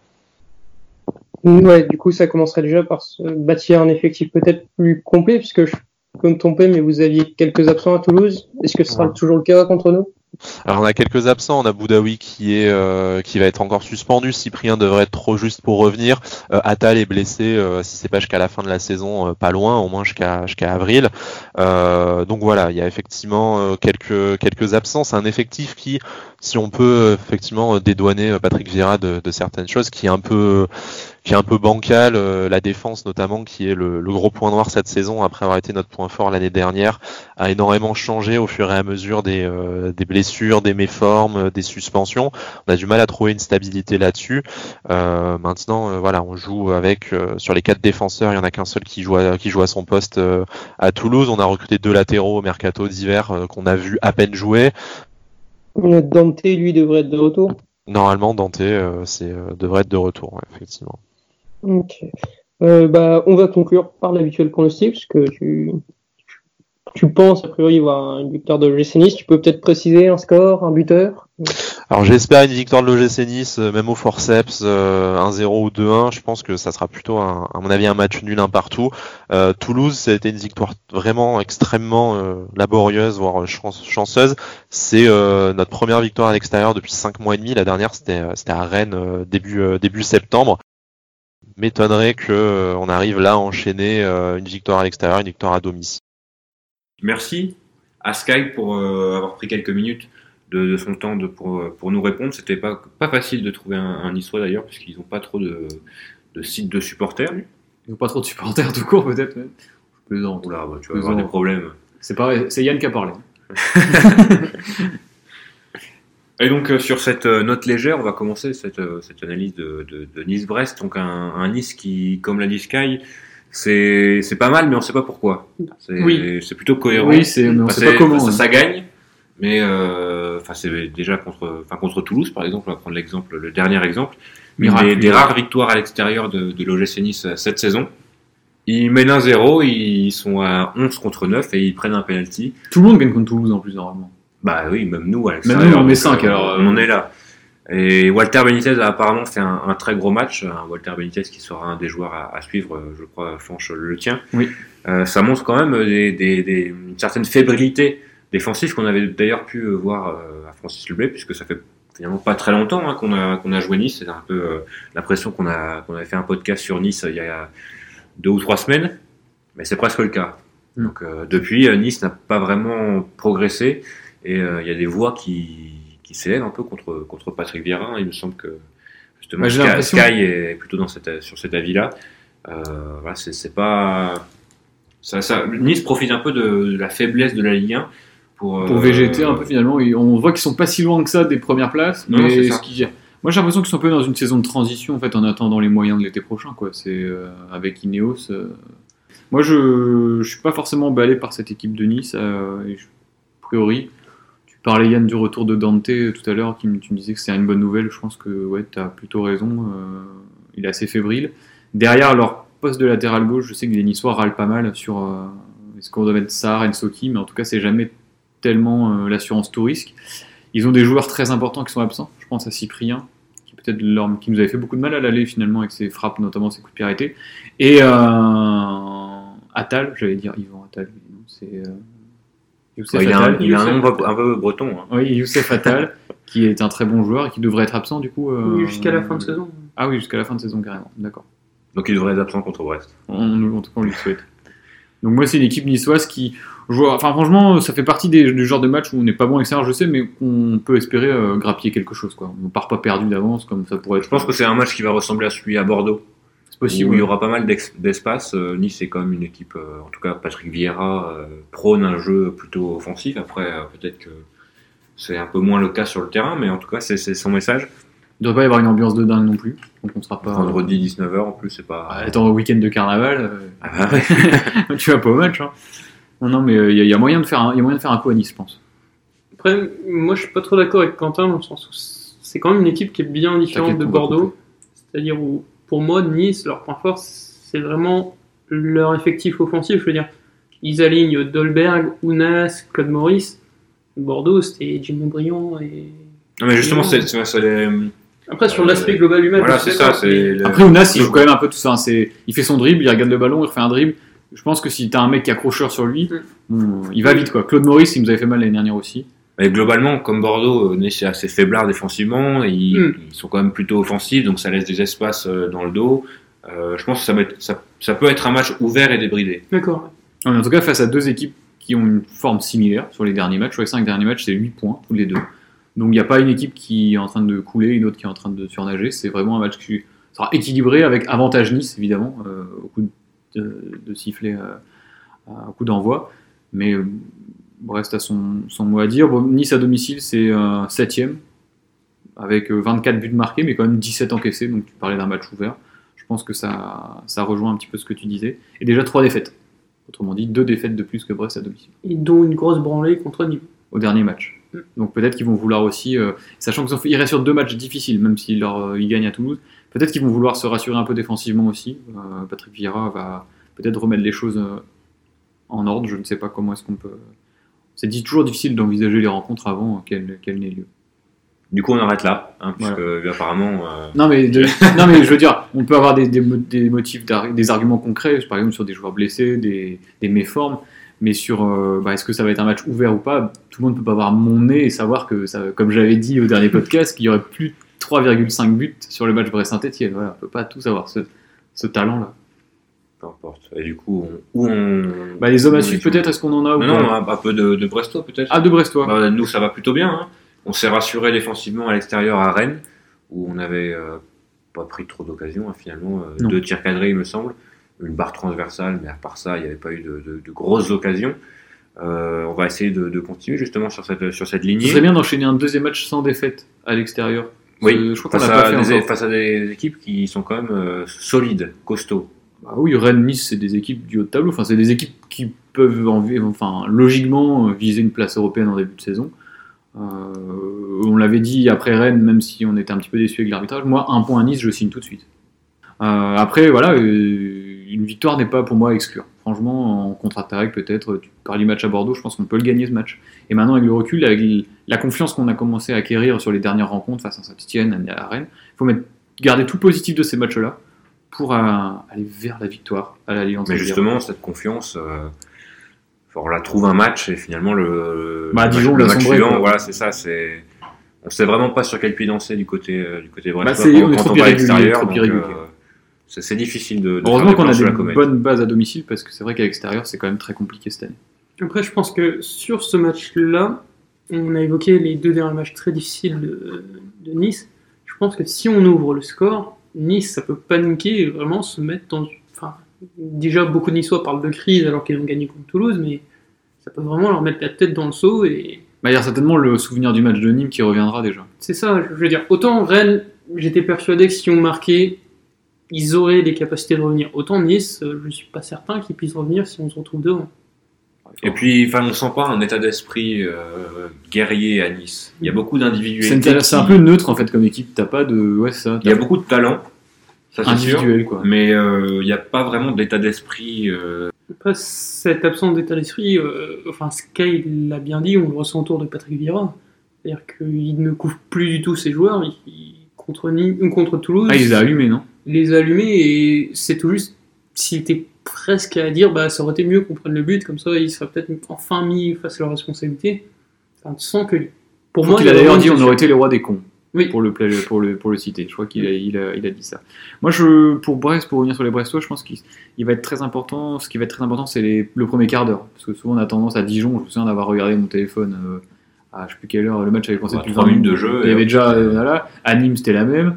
un. Ouais, du coup, ça commencerait déjà par se bâtir un effectif peut-être plus complet, puisque je peux me tromper, mais vous aviez quelques absents à Toulouse. Est-ce que ce sera ouais. toujours le cas contre nous? Alors on a quelques absents, on a Boudaoui qui est euh, qui va être encore suspendu, Cyprien devrait être trop juste pour revenir, euh, Attal est blessé, euh, si c'est pas jusqu'à la fin de la saison, euh, pas loin, au moins jusqu'à jusqu'à avril. Euh, donc voilà, il y a effectivement euh, quelques quelques absents, c'est un effectif qui, si on peut effectivement dédouaner Patrick Vieira de, de certaines choses, qui est un peu qui est un peu bancal, euh, la défense notamment, qui est le, le gros point noir cette saison après avoir été notre point fort l'année dernière, a énormément changé au fur et à mesure des, euh, des blessures, des méformes, des suspensions. On a du mal à trouver une stabilité là-dessus. Euh, maintenant, euh, voilà, on joue avec euh, sur les quatre défenseurs, il y en a qu'un seul qui joue à, qui joue à son poste euh, à Toulouse. On a recruté deux latéraux au mercato d'hiver euh, qu'on a vu à peine jouer. Dante, lui, devrait être de retour. Normalement, Dante, euh, c'est euh, devrait être de retour, ouais, effectivement. Ok. Euh, bah, on va conclure par l'habituel pronostic, parce que tu, tu penses, a priori, voir une victoire de l'O G C Nice. Tu peux peut-être préciser un score, un buteur? Alors j'espère une victoire de l'O G C Nice, même au forceps, euh, un zéro ou deux un. Je pense que ça sera plutôt, un, à mon avis, un match nul un partout. Euh, Toulouse, ça a été une victoire vraiment extrêmement euh, laborieuse, voire chance, chanceuse. C'est euh, notre première victoire à l'extérieur depuis cinq mois et demi. La dernière, c'était, c'était à Rennes euh, début, euh, début septembre. M'étonnerait que euh, on arrive là à enchaîner euh, une victoire à l'extérieur, une victoire à domicile. Merci à Sky pour euh, avoir pris quelques minutes de, de son temps de, pour, pour nous répondre. C'était pas, pas facile de trouver un, un Niçois d'ailleurs, puisqu'ils n'ont pas trop de, de sites de supporters. Ils n'ont pas trop de supporters tout court, peut-être. Mais... Je plaisante. Oula, bah, tu vas avoir des problèmes. C'est pareil, c'est Yann qui a parlé. Et donc euh, sur cette euh, note légère, on va commencer cette, euh, cette analyse de, de, de Nice-Brest. Donc un, un Nice qui, comme l'a dit Sky, c'est, c'est pas mal, mais on ne sait pas pourquoi. C'est, Oui. c'est plutôt cohérent. Oui, c'est, mais on ne Enfin, sait pas comment. Ça, hein. ça gagne, mais euh, enfin c'est déjà contre, enfin contre Toulouse par exemple. On va prendre l'exemple, le dernier exemple. Une Miracle. des, des rares victoires à l'extérieur de, de l'O G C Nice cette saison. Ils mènent un zéro, ils sont à onze contre neuf et ils prennent un penalty. Tout le monde gagne contre Toulouse en plus, normalement. Bah oui, même nous, à Même nous, on met donc, cinq, euh, alors, on euh, en est là. Et Walter Benitez a apparemment fait un, un très gros match. Un Walter Benitez qui sera un des joueurs à, à suivre, je crois, Fanche le tien. Oui. Euh, ça montre quand même des, des, des, une certaine fébrilité défensive qu'on avait d'ailleurs pu voir euh, à Francis Leblay, puisque ça fait finalement pas très longtemps hein, qu'on a, qu'on a joué Nice. C'est un peu euh, l'impression qu'on, a, qu'on avait fait un podcast sur Nice il y a deux ou trois semaines, mais c'est presque le cas. Mm. Donc euh, depuis, Nice n'a pas vraiment progressé. Et il euh, y a des voix qui, qui s'élèvent un peu contre, contre Patrick Vieira. Il me semble que justement Bah, j'ai Sky, l'impression- Sky est plutôt dans cette, sur cet avis-là. Euh, voilà, c'est, c'est pas ça, ça, Nice profite un peu de, de la faiblesse de la Ligue un pour, Pour euh, végéter un peu finalement. Et on voit qu'ils sont pas si loin que ça des premières places. Non, mais c'est ça. ce qui... Moi j'ai l'impression qu'ils sont un peu dans une saison de transition en fait, en attendant les moyens de l'été prochain. Quoi. C'est, euh, avec Ineos. Euh... Moi je ne suis pas forcément emballé par cette équipe de Nice. Euh, et je... A priori. Parlais Yann du retour de Dante tout à l'heure, qui me, tu me disais que c'est une bonne nouvelle. Je pense que ouais, tu as plutôt raison. Euh, il est assez fébrile. Derrière leur poste de latéral gauche, je sais que les Niçois râlent pas mal sur euh, est-ce qu'on doit mettre Sarr, Ensoki, mais en tout cas, c'est jamais tellement euh, l'assurance tout risque. Ils ont des joueurs très importants qui sont absents. Je pense à Cyprien, qui peut-être leur, qui nous avait fait beaucoup de mal à l'aller finalement avec ses frappes, notamment ses coups de pied arrêtés. Et euh, Attal, j'allais dire Yvan Attal, non, c'est. Euh, Youssef Ouais, il a, un, Attal. il a un Youssef. nom un peu breton. Hein. Oui, Youssef Attal, qui est un très bon joueur et qui devrait être absent du coup. euh, Oui, jusqu'à la fin de saison. Ah oui, jusqu'à la fin de saison carrément, d'accord. Donc il devrait être absent contre Brest. On, on- en tout cas, on lui souhaite. Donc moi, c'est une équipe niçoise qui, joue- enfin franchement, ça fait partie des, du genre de match où on n'est pas bon à l'extérieur, je sais, mais qu'on peut espérer euh, grappiller quelque chose. Quoi. On ne part pas perdu d'avance comme ça pourrait être. Je pense que c'est un match qui va ressembler à celui à Bordeaux. c'est possible. Où il y oui. aura pas mal d'ex- d'espace. Euh, Nice est quand même une équipe, euh, en tout cas Patrick Vieira euh, prône un jeu plutôt offensif. Après, euh, peut-être que c'est un peu moins le cas sur le terrain, mais en tout cas, c'est, c'est son message. Il ne devrait pas y avoir une ambiance de dingue non plus. Donc on sera pas. Vendredi dix-neuf heures en plus, c'est pas. Ah, Attends, au week-end de carnaval, euh, Ah bah ouais. tu vas pas au match. Hein. Non, non, mais il y, a- y a moyen de faire un, il y a moyen de faire un coup à Nice, je pense. Après, moi, je suis pas trop d'accord avec Quentin, dans le sens où c'est quand même une équipe qui est bien différente T'inquiète, de on va Bordeaux. C'est-à-dire où, pour moi, Nice, leur point fort, c'est vraiment leur effectif offensif. Je veux dire, ils alignent Dolberg, Ounas, Claude Maurice. Bordeaux, c'était Jimmy Briand et. Non, mais justement, c'est, c'est, c'est les- Après, sur Euh, l'aspect global du match, voilà, je suis c'est ça. d'accord, C'est mais- le- Après, Ounas, il joue quand même un peu tout ça. hein. C'est, il fait son dribble, il regarde le ballon, il refait un dribble. Je pense que si t'as un mec qui est accrocheur sur lui, bon, il va vite quoi. Claude Maurice, il nous avait fait mal l'année dernière aussi. Mais globalement, comme Bordeaux, euh, Nice est assez faiblard défensivement. Ils, Mm. ils sont quand même plutôt offensifs, donc ça laisse des espaces euh, dans le dos. Euh, je pense que ça, va être- ça, ça peut être un match ouvert et débridé. D'accord. Ouais, mais en tout cas, face à deux équipes qui ont une forme similaire sur les derniers matchs, sur les cinq derniers matchs, c'est huit points, tous les deux. Donc il n'y a pas une équipe qui est en train de couler, une autre qui est en train de surnager. C'est vraiment un match qui sera équilibré avec avantage Nice, évidemment, euh, au coup de, de sifflet euh, à coup d'envoi. Mais euh, Brest a son, son mot à dire. Bon, Nice à domicile, c'est euh, septième, avec euh, vingt-quatre buts marqués, mais quand même dix-sept encaissés. Donc tu parlais d'un match ouvert. Je pense que ça, ça rejoint un petit peu ce que tu disais. Et déjà trois défaites. Autrement dit, deux défaites de plus que Brest à domicile, Et dont une grosse branlée contre Nîmes. au dernier match. Mm. Donc peut-être qu'ils vont vouloir aussi, euh, sachant qu'ils ont fait- ils restent sur deux matchs difficiles, même s'ils leur, euh, ils gagnent à Toulouse, peut-être qu'ils vont vouloir se rassurer un peu défensivement aussi. Euh, Patrick Vieira va peut-être remettre les choses euh, en ordre, je ne sais pas comment est-ce qu'on peut... C'est dit toujours difficile d'envisager les rencontres avant qu'elles, qu'elles n'aient lieu. Du coup, on arrête là, hein, puisque apparemment. euh, Non mais, de- non mais je veux dire, on peut avoir des, des, mo- des motifs, d'ar- des arguments concrets, par exemple sur des joueurs blessés, des, des méformes, mais sur euh, bah, est-ce que ça va être un match ouvert ou pas, tout le monde peut pas avoir mon nez et savoir que, ça, comme j'avais dit au dernier podcast, qu'il y aurait plus de trois virgule cinq buts sur le match Brest-Saint-Etienne. Voilà, on peut pas tous avoir ce, ce talent-là. Peu importe. Et du coup, on, où on. Bah, les hommes à où suivre on- peut-être, est-ce qu'on en a ou Non, non, pas un, un peu de, de Brestois peut-être. Ah, de Brestois. Bah, nous, ça va plutôt bien. Hein. On s'est rassuré défensivement à l'extérieur à Rennes, où on avait euh, pas pris trop d'occasions, hein, finalement. Euh, Non. deux tirs cadrés, il me semble. Une barre transversale, mais à part ça, il n'y avait pas eu de, de, de grosses occasions. Euh, on va essayer de, de continuer justement sur cette, sur cette Ce lignée. serait bien d'enchaîner un deuxième match sans défaite à l'extérieur. Oui, Euh, je crois qu'on face l'a pas à, fait des, encore. face à des équipes qui sont quand même euh, solides, costauds. Ah oui, Rennes, Nice, c'est des équipes du haut de tableau. Enfin, c'est des équipes qui peuvent, en, enfin, logiquement, viser une place européenne en début de saison. Euh, on l'avait dit après Rennes, même si on était un petit peu déçu avec l'arbitrage. Moi, un point à Nice, je signe tout de suite. Euh, après, voilà, euh, une victoire n'est pas pour moi à exclure. Franchement, en contre-attaque, peut-être, tu parles du match à Bordeaux, je pense qu'on peut le gagner ce match. Et maintenant, avec le recul, avec la confiance qu'on a commencé à acquérir sur les dernières rencontres face à Saint-Étienne, à Rennes, il faut mettre, garder tout le positif de ces matchs-là pour euh, aller vers la victoire à l'Alliance. Mais justement, cette confiance, euh, on la trouve un match et finalement le, bah, le Dijon, match, le l'a match sombré, suivant, quoi. voilà, c'est ça. C'est, on sait vraiment pas sur quel pied danser du côté euh, du côté brestois Bah, c'est- quand, on est quand trop on va à irrégulier, l'extérieur. trop donc, irrégulier. euh, c'est, c'est difficile de. de Heureusement faire qu'on a planches sur des la comète. bonnes bases à domicile, parce que c'est vrai qu'à l'extérieur, c'est quand même très compliqué cette année. Après, je pense que sur ce match-là, on a évoqué les deux derniers matchs très difficiles de, de Nice. Je pense que si on ouvre le score, Nice, ça peut paniquer et vraiment se mettre dans... Enfin, déjà, beaucoup de Niçois parlent de crise alors qu'ils ont gagné contre Toulouse, mais ça peut vraiment leur mettre la tête dans le seau et... Bah, il y a certainement le souvenir du match de Nîmes qui reviendra déjà. C'est ça, je veux dire. Autant Rennes, j'étais persuadé que si on marquait, ils auraient les capacités de revenir. Autant Nice, euh, je suis pas certain qu'ils puissent revenir si on se retrouve devant. Et puis, enfin, on sent pas un état d'esprit euh, guerrier à Nice. Il y a beaucoup C'est, d'individualité. une- c'est un qui- peu neutre en fait comme équipe, t'as pas de. Ouais, c'est ça. Il y a beaucoup de talent, ça c'est sûr. individuel quoi. Mais euh, il n'y a pas vraiment d'état d'esprit. Euh, Après, cette absence d'état d'esprit, euh, enfin, Sky l'a bien dit, on le ressent autour de Patrick Vieira. C'est-à-dire qu'il ne couvre plus du tout ses joueurs. Il, il- contre, Nîmes- contre Toulouse, Ah, il les a allumés, non? il les a allumés et c'est tout juste s'il était presque à dire bah, ça aurait été mieux qu'on prenne le but, comme ça il serait peut-être enfin mis face à leurs responsabilités. Enfin, tu sens que pour Je moi, crois qu'il a il y d'ailleurs vraiment dit une on aurait question. été les rois des cons. Oui. Pour le, pla- pour, le, pour le citer. Je crois qu'il a, il a, il a dit ça. Moi, je, pour Brest, pour revenir sur les Brestois, je pense qu'il il va être très important. Ce qui va être très important, c'est les, le premier quart d'heure. Parce que souvent, on a tendance à Dijon. Je me souviens d'avoir regardé mon téléphone euh, à je sais plus quelle heure. Le match avait commencé Ouais, depuis trois vingt minutes minutes de jeu, Il y et avait hop. déjà. euh, voilà. À Nîmes, c'était la même.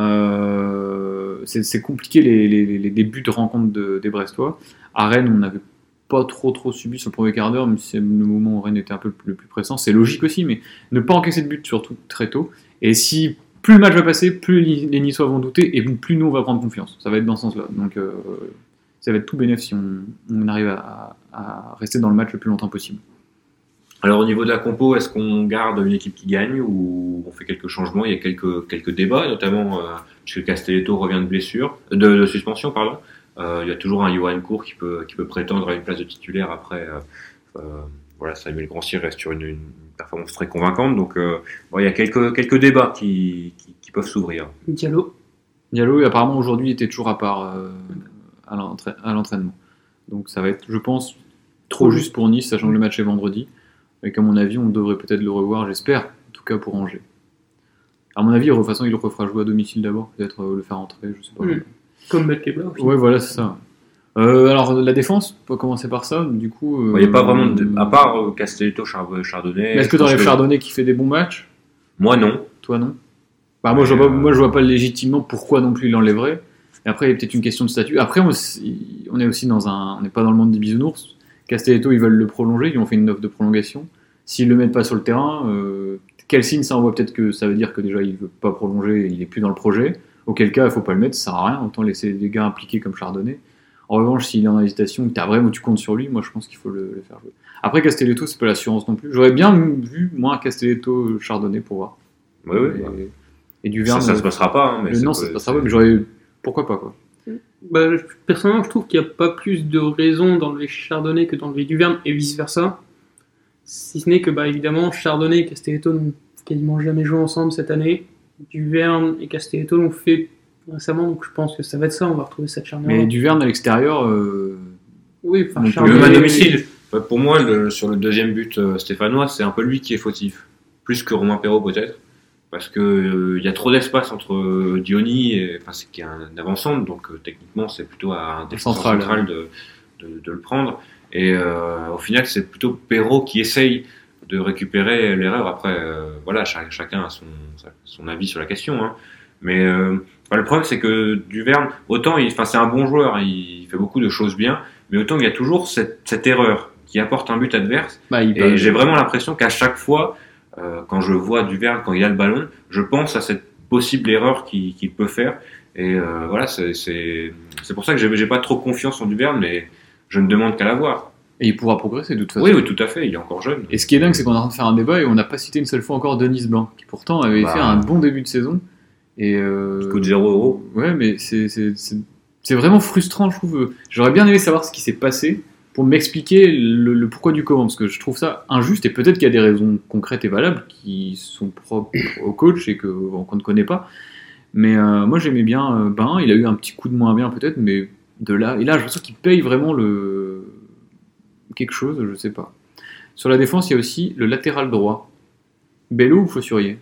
Euh, c'est, c'est compliqué les, les, les débuts de rencontre de, des Brestois. À Rennes, on n'avait pas trop trop subi sur le premier quart d'heure, même si c'est le moment où Rennes était un peu le plus pressant. C'est logique aussi, mais ne pas encaisser de but surtout très tôt. Et si plus le match va passer, plus les Niçois vont douter et plus nous on va prendre confiance. Ça va être dans ce sens-là. Donc euh, ça va être tout bénéf si on, on arrive à, à rester dans le match le plus longtemps possible. Alors au niveau de la compo, est-ce qu'on garde une équipe qui gagne ou on fait quelques changements? Il y a quelques, quelques débats, notamment euh, puisque Castelletto revient de blessure, de, de suspension, pardon. Euh, il y a toujours un Johan Cour qui peut, qui peut prétendre à une place de titulaire après. Euh, euh, voilà, Samuel Grancy reste sur une, une performance très convaincante, donc euh, bon, il y a quelques, quelques débats qui, qui, qui peuvent s'ouvrir. Diallo. Diallo, apparemment aujourd'hui, était toujours à part euh, à, l'entra- à l'entraînement. Donc ça va être, je pense, trop juste pour Nice, sachant que le match est vendredi. Et qu'à mon avis, on devrait peut-être le revoir, j'espère, en tout cas pour Angers. À mon avis, de toute façon, il le refera jouer à domicile d'abord, peut-être euh, le faire entrer, je sais pas. Mm. Comme Belkebla. Ouais, voilà, c'est ça. Euh, alors, la défense, on peut commencer par ça, du coup... euh, Il n'y a pas vraiment, de, à part euh, Castelletto, Char- Chardonnay... Mais est-ce que je pense t'enlèves Chardonnay qui fait des bons matchs? Moi non. Toi, non? Bah, moi, je vois pas, Euh, moi, je vois pas légitimement pourquoi non plus il l'enlèverait. Et après, il y a peut-être une question de statut. Après, on, on est aussi dans un... On n'est pas dans le monde des bisounours. Castelletto, ils veulent le prolonger, ils lui ont fait une offre de prolongation. S'ils le mettent pas sur le terrain, euh, quel signe ça envoie? Peut-être que ça veut dire que déjà il veut pas prolonger, il est plus dans le projet. Auquel cas, il faut pas le mettre, ça sert à rien. Autant laisser des gars impliqués comme Chardonnay. En revanche, s'il est en hésitation, que t'as vraiment tu comptes sur lui, moi je pense qu'il faut le, le faire jouer. Après Castelletto, c'est pas l'assurance non plus. J'aurais bien vu moi Castelletto Chardonnay pour voir. Oui, oui. et, bah, et du ça, Verne. ça se passera pas. Hein, mais non, ça ça peut- se passera pas, mais j'aurais. Pourquoi pas quoi. Bah, je- personnellement, je trouve qu'il n'y a pas plus de raison d'enlever Chardonnay que d'enlever Duverne et vice-versa. Si ce n'est que, bah, évidemment, Chardonnay et Castelletto n'ont quasiment jamais joué ensemble cette année. Duverne et Castelletto l'ont fait récemment, donc je pense que ça va être ça, on va retrouver cette charnière. Mais du Verne à l'extérieur. Euh... Oui, enfin, Donc, Le Chardonnay... même à domicile. Bah, pour moi, le- sur le deuxième but euh, stéphanois, c'est un peu lui qui est fautif. Plus que Romain Perrault peut-être. Parce que euh, il y a trop d'espace entre euh, Diony et enfin c'est qu'il y a un avant-centre, donc euh, techniquement c'est plutôt à un défenseur Central, central de, de, de le prendre. Et euh, au final, c'est plutôt Perrault qui essaye de récupérer l'erreur. Après, euh, voilà, cha- chacun a son, son avis sur la question. Hein. Mais euh, Enfin, le problème, c'est que Duverne, autant il, enfin, c'est un bon joueur, il fait beaucoup de choses bien, mais autant il y a toujours cette, cette erreur qui apporte un but adverse. Bah, il Et peut- j'ai vraiment l'impression qu'à chaque fois, euh, quand je vois Duverne, quand il a le ballon, je pense à cette possible erreur qu'il, qu'il peut faire. Et euh, voilà, c'est, c'est, c'est pour ça que j'ai, j'ai pas trop confiance en Duverne, mais je ne demande qu'à l'avoir. Et il pourra progresser de toute façon. Oui, oui, tout à fait, il est encore jeune. Et ce qui est dingue, c'est qu'on est en train de faire un débat et on n'a pas cité une seule fois encore Denis Blanc, qui pourtant avait Bah. fait un bon début de saison. Et euh... Il coûte zéro euro. Ouais, mais c'est, c'est, c'est, c'est vraiment frustrant, je trouve. J'aurais bien aimé savoir ce qui s'est passé pour m'expliquer le, le pourquoi du comment, parce que je trouve ça injuste et peut-être qu'il y a des raisons concrètes et valables qui sont propres au coach et que, bon, qu'on ne connaît pas. Mais euh, moi j'aimais bien euh, Ben, il a eu un petit coup de moins bien peut-être, mais de là, et là je pense qu'il paye vraiment le quelque chose, je sais pas. Sur la défense, il y a aussi le latéral droit. Bello ou Fossurier?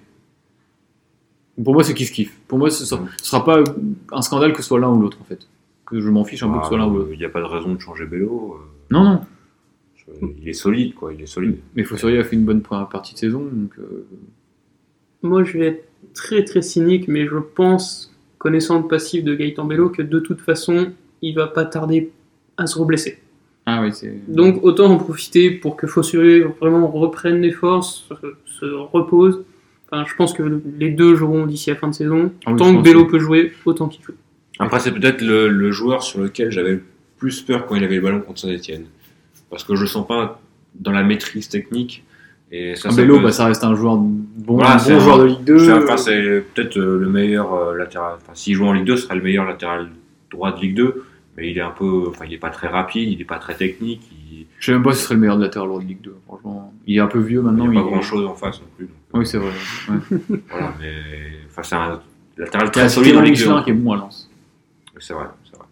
Pour moi, c'est kiff-kiff. Pour moi, ce sera, ce sera pas un scandale que ce soit l'un ou l'autre, en fait. Que je m'en fiche un peu que ce soit l'un ou l'autre. Il n'y a pas de raison de changer Bello. euh, Non, non. Il est solide, quoi. Il est solide. Mais Fossurier a fait une bonne première partie de saison, donc... euh, Moi, je vais être très très cynique, mais je pense, connaissant le passif de Gaëtan Bello, que de toute façon, il va pas tarder à se reblesser. Ah oui, c'est... Donc autant en profiter pour que Fossurier vraiment reprenne les forces, se, se repose. Enfin, je pense que les deux joueront d'ici la fin de saison. Ah oui, je Tant que pense Bello que- peut jouer, autant qu'il joue. Après, c'est peut-être le, le joueur sur lequel j'avais le plus peur quand il avait le ballon contre Saint-Etienne. Parce que je le sens pas dans la maîtrise technique. Et ça, Ah, ça Bello, peut- bah, ça reste un joueur bon, Voilà, un c'est bon un- joueur de Ligue deux. c'est, enfin, c'est peut-être euh, le meilleur euh, latéral. Enfin, s'il joue en Ligue deux, ce sera le meilleur latéral droit de Ligue deux. Mais il est un peu, enfin, il est pas très rapide, il est pas très technique. Il Je sais même pas si ce serait le meilleur latéral droit de Ligue deux, franchement. Il est un peu vieux il maintenant. n'y a pas il- grand chose en face non plus. donc, Oui, c'est vrai. Ouais. voilà, mais enfin, c'est un latéral Il y a très solide en Clément Ligue deux. Michelin qui est bon à Lens. C'est vrai, c'est vrai.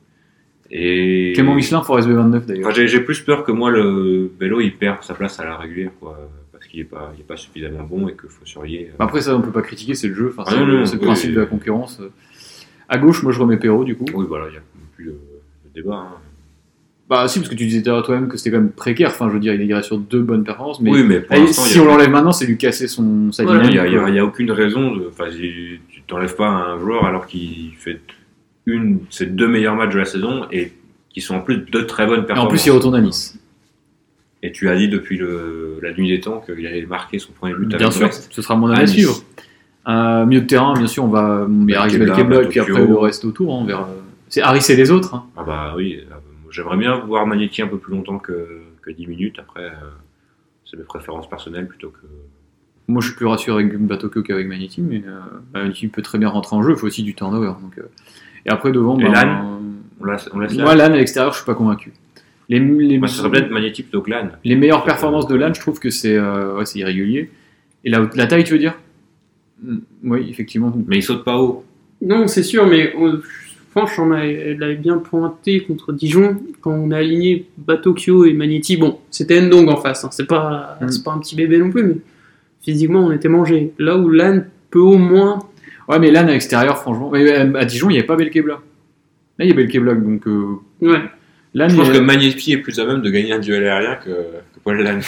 Et Clément Michelin, Forest B vingt-neuf d'ailleurs. Enfin, j'ai, j'ai plus peur que moi, le Bello, il perd sa place à la régulière, quoi, parce qu'il est pas, il est pas suffisamment bon et que Fossurier. euh, Après, ça, on peut pas critiquer, c'est le jeu. Enfin, Ah c'est, non, le, non, c'est le oui, principe oui. de la concurrence. À gauche, moi, je remets Perrault, du coup. Oui, voilà, il n'y a plus de, de débat. Hein. Bah, si, parce que tu disais toi-même que c'était quand même précaire. Enfin, je veux dire, il est sur deux bonnes performances. Mais Oui, mais pour Eh, l'instant, si il y a- on l'enlève maintenant, c'est lui casser son, sa Ouais, il dynamique. n'y a, il y a- quoi. il y a aucune raison de. Enfin, il- tu t'enlèves pas un joueur alors qu'il fait une, ses deux meilleurs matchs de la saison et qui sont en plus de très bonnes Et en performances. plus, il retourne à Nice. Et tu as dit depuis le, la nuit des temps qu'il allait marquer son premier but Bien avec sûr, Brest. ce sera mon À avis à Nice. suivre. Euh, milieu de terrain, bien sûr, on va. Il y a Aris Belkebla, Belkebla, et puis Batocchio. après le reste autour. hein, vers... C'est Harris et les autres. hein. Ah bah oui, euh, j'aimerais bien voir Magnetti un peu plus longtemps que, que dix minutes. Après, euh, c'est mes préférences personnelles plutôt que. Moi, je suis plus rassuré avec Batocchio qu'avec Magnetti, mais euh, Magnetti peut très bien rentrer en jeu. Il faut aussi du turnover. Donc, euh. Et après, devant, Et bah, Lannes On laisse, on laisse moi, Lannes à l'extérieur, je suis pas convaincu. Les, les, Moi, ça serait peut-être Magnetti plutôt que Lannes. les meilleures performances de Lannes, je trouve que c'est euh, ouais, c'est irrégulier. Et la, la taille, tu veux dire? Mm, Oui, effectivement. Mais il saute pas haut. Non, c'est sûr, mais euh, franchement, on a- elle l'avait bien pointé contre Dijon quand on a aligné Batocchio et Magnetti. Bon, c'était Ndong en face, hein, c'est pas, Mm. c'est pas un petit bébé non plus, mais physiquement, on était mangé. Là où Lannes peut au moins. Ouais, mais Lannes à l'extérieur, franchement. Mais, euh, à Dijon, il n'y avait pas Belkebla. Là, il y a Belkebla, donc. Euh, Ouais. Lannes, Je pense il y que a- Magnetti est plus à même de gagner un duel aérien que, que Paul Lannes.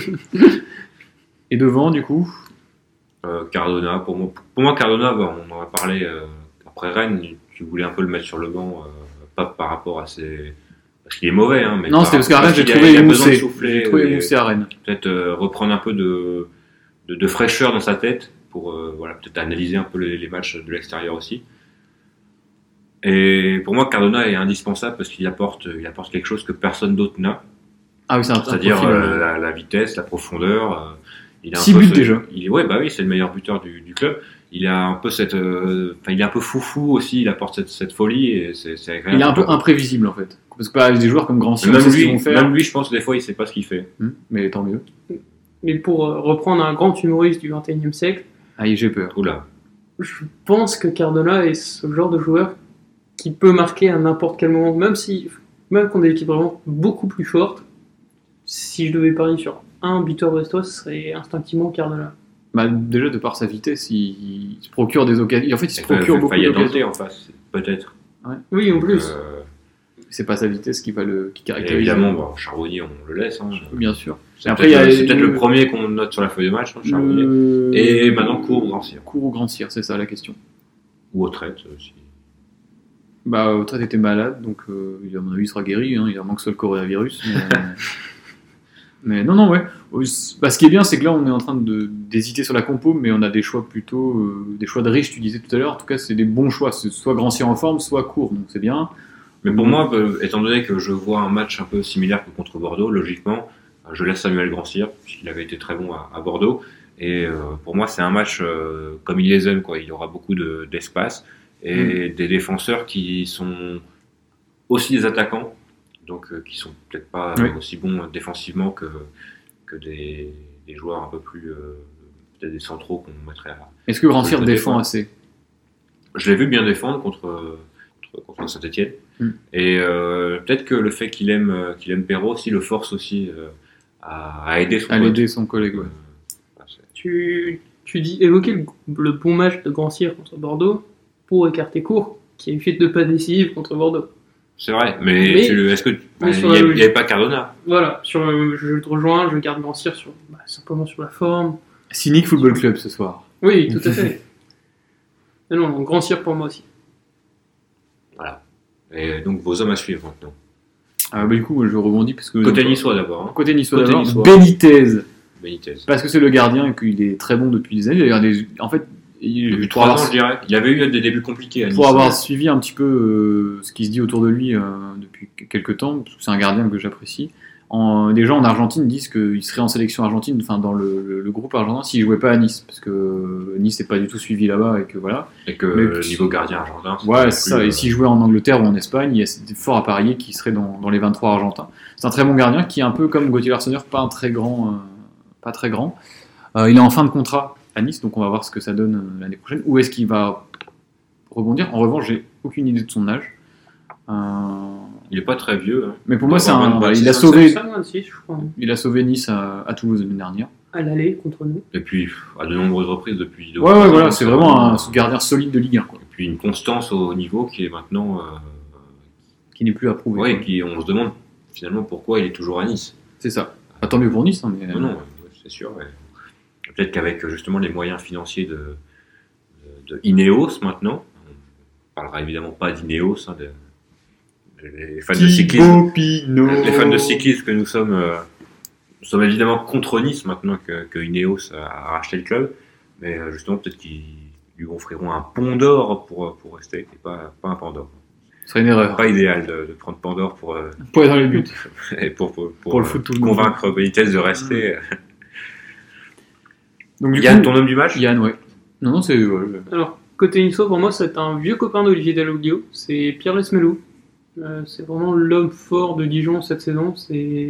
Et devant, du coup. Euh, Cardona, pour moi, pour moi Cardona, bon, on en a parlé euh, après Rennes, tu voulais un peu le mettre sur le banc, euh, pas par rapport à ses. Parce qu'il est mauvais, hein, mais Non, par- c'était parce qu'à parce Rennes, j'ai qu'il a- trouvé il a besoin de émoussé. souffler, J'ai trouvé et émoussé à Rennes. peut-être euh, reprendre un peu de, de, de fraîcheur dans sa tête pour euh, voilà, peut-être analyser un peu les, les matchs de l'extérieur aussi. Et pour moi, Cardona est indispensable parce qu'il apporte, il apporte quelque chose que personne d'autre n'a. Ah oui, c'est un, un C'est-à-dire profil, euh, euh, la, la vitesse, la profondeur. euh, il a un Six peu buts ce- déjà. Il est, ouais, bah oui, c'est le meilleur buteur du, du club. Il a un peu cette, euh, enfin, il est un peu foufou aussi. Il apporte cette, cette folie et c'est, c'est agréable. Il est un peu imprévisible, en fait. Parce que bah, des joueurs comme Grand Mais Cyr, on même sait ce qu'ils lui, vont faire. même lui, je pense des fois, il sait pas ce qu'il fait. Hum, mais tant mieux. Mais pour euh, reprendre un grand humoriste du vingt et unième siècle, Ah, j'ai peur. Oula. je pense que Cardona est ce genre de joueur qui peut marquer à n'importe quel moment, même si, même contre des équipes vraiment beaucoup plus fortes. Si je devais parier sur un buteur brestois, ce serait instinctivement Cardona. Bah, déjà, de par sa vitesse, il, il se procure des occasions. En fait, il se Enfin, procure beaucoup il y a Dante d'occasions. en face, peut-être. Oui, en plus. Euh, C'est pas sa vitesse qui va le qui et caractérise. évidemment, bon, Charbonnier, on le laisse. Hein. Bien sûr. C'est, Après, peut-être, il y a c'est peut-être le- le premier qu'on note sur la feuille de match, hein, Charbonnier. Le- Et maintenant, court ou Grand Cyr. Cours ou Grand Cyr, c'est ça la question. Ou au traite, euh, si, Bah, Autrette était malade, donc euh, à mon avis, il sera guéri. Hein, il en manque seul le coronavirus. Mais, euh, mais non, non, ouais. Bah, ce qui est bien, c'est que là, on est en train de, d'hésiter sur la compo, mais on a des choix plutôt. Euh, des choix de riches, tu disais tout à l'heure. En tout cas, c'est des bons choix. C'est soit Grand Cyr en forme, soit court, donc c'est bien. Mais pour moi, euh, étant donné que je vois un match un peu similaire que contre Bordeaux, logiquement, euh, je laisse Samuel Grand Cyr, puisqu'il avait été très bon à, à Bordeaux. Et euh, pour moi, c'est un match euh, comme il les aime, quoi. Il y aura beaucoup de, d'espace et mmh. des défenseurs qui sont aussi des attaquants, donc euh, qui sont peut-être pas oui. aussi bons défensivement que, que des, des joueurs un peu plus, euh, peut-être des centraux qu'on mettrait à. Est-ce que Grand Cyr défend assez ? Je l'ai vu bien défendre contre, contre, contre Saint-Etienne. Mmh. Et euh, peut-être que le fait qu'il aime, qu'il aime Perrault aussi le force aussi euh, à, à aider son à l'aider son collègue. Ouais. Tu, tu dis évoquer le, le bon match de Grand Cyr contre Bordeaux pour écarter Court, qui a eu fait deux pas décisives contre Bordeaux. C'est vrai, mais, mais tu, est-ce que il n'y avait pas Cardona ? Voilà, sur, je te rejoins, je garde Grand Cyr sur, bah, simplement sur la forme. Cynique Football Club ce soir. Oui, tout à fait. Mais non, Grand Cyr pour moi aussi. Voilà. Et donc vos hommes à suivre maintenant. Ah bah du coup, je rebondis parce que côté niçois d'abord. Hein. Côté niçois d'abord. Niçois. Benitez. Benitez. Parce que c'est le gardien et qu'il est très bon depuis des années. D'ailleurs, des... en fait, il... depuis trois ans, je dirais. Il avait eu des débuts compliqués à Nice. Pour avoir suivi un petit peu euh, ce qui se dit autour de lui euh, depuis quelques temps, parce que c'est un gardien que j'apprécie. En... Des gens en Argentine disent qu'il serait en sélection argentine, enfin dans le, le, le groupe argentin, s'il jouait pas à Nice, parce que Nice n'est pas du tout suivi là-bas et que voilà. Et que le niveau gardien argentin. C'est ouais, c'est ça. Euh... Et s'il jouait en Angleterre ou en Espagne, il y a fort à parier qu'il serait dans, dans les vingt-trois argentins. C'est un très bon gardien qui est un peu comme Gauthier Larsonneur, pas un très grand. Euh... pas très grand. Euh, il est en fin de contrat à Nice, donc on va voir ce que ça donne euh, l'année prochaine. Où est-ce qu'il va rebondir ? En revanche, j'ai aucune idée de son âge. Euh... Il est pas très vieux. Hein. Mais pour moi, c'est un. Bah, il a sauvé. vingt-six, je crois. Il a sauvé Nice à, à Toulouse l'année dernière. À l'aller contre nous. Et puis à de nombreuses reprises depuis. Ouais, ouais, voilà, c'est vraiment un gardien solide de Ligue un. Quoi. Et puis une constance au niveau qui est maintenant. Euh... Qui n'est plus à prouver. Ouais, et qui on se demande finalement pourquoi il est toujours à Nice. C'est ça. Bah, tant mieux pour Nice, hein, mais. Non, non. C'est sûr, ouais. Peut-être qu'avec justement les moyens financiers de, de, de Ineos maintenant, on parlera évidemment pas d'Ineos, hein, de, de, les fans de cyclisme, les fans de cyclisme que nous sommes, euh, nous sommes évidemment contre Nice maintenant que, que Ineos a racheté le club, mais euh, justement peut-être qu'ils lui offriront un pont d'or pour, pour rester, et pas, pas un Pandore. Ce serait une erreur. Pas idéal de, de prendre Pandore pour, euh, pour être dans les buts et pour, pour, pour, pour le foot, tout le convaincre Benitez de rester. Mmh. Donc, Yann, coup, ton homme du match ? Yann, ouais. Non, non, c'est. Ouais, ouais. Alors, côté niçois, pour moi, c'est un vieux copain d'Olivier Dalloglio. C'est Pierre Lesmelou. Euh, c'est vraiment l'homme fort de Dijon cette saison. C'est.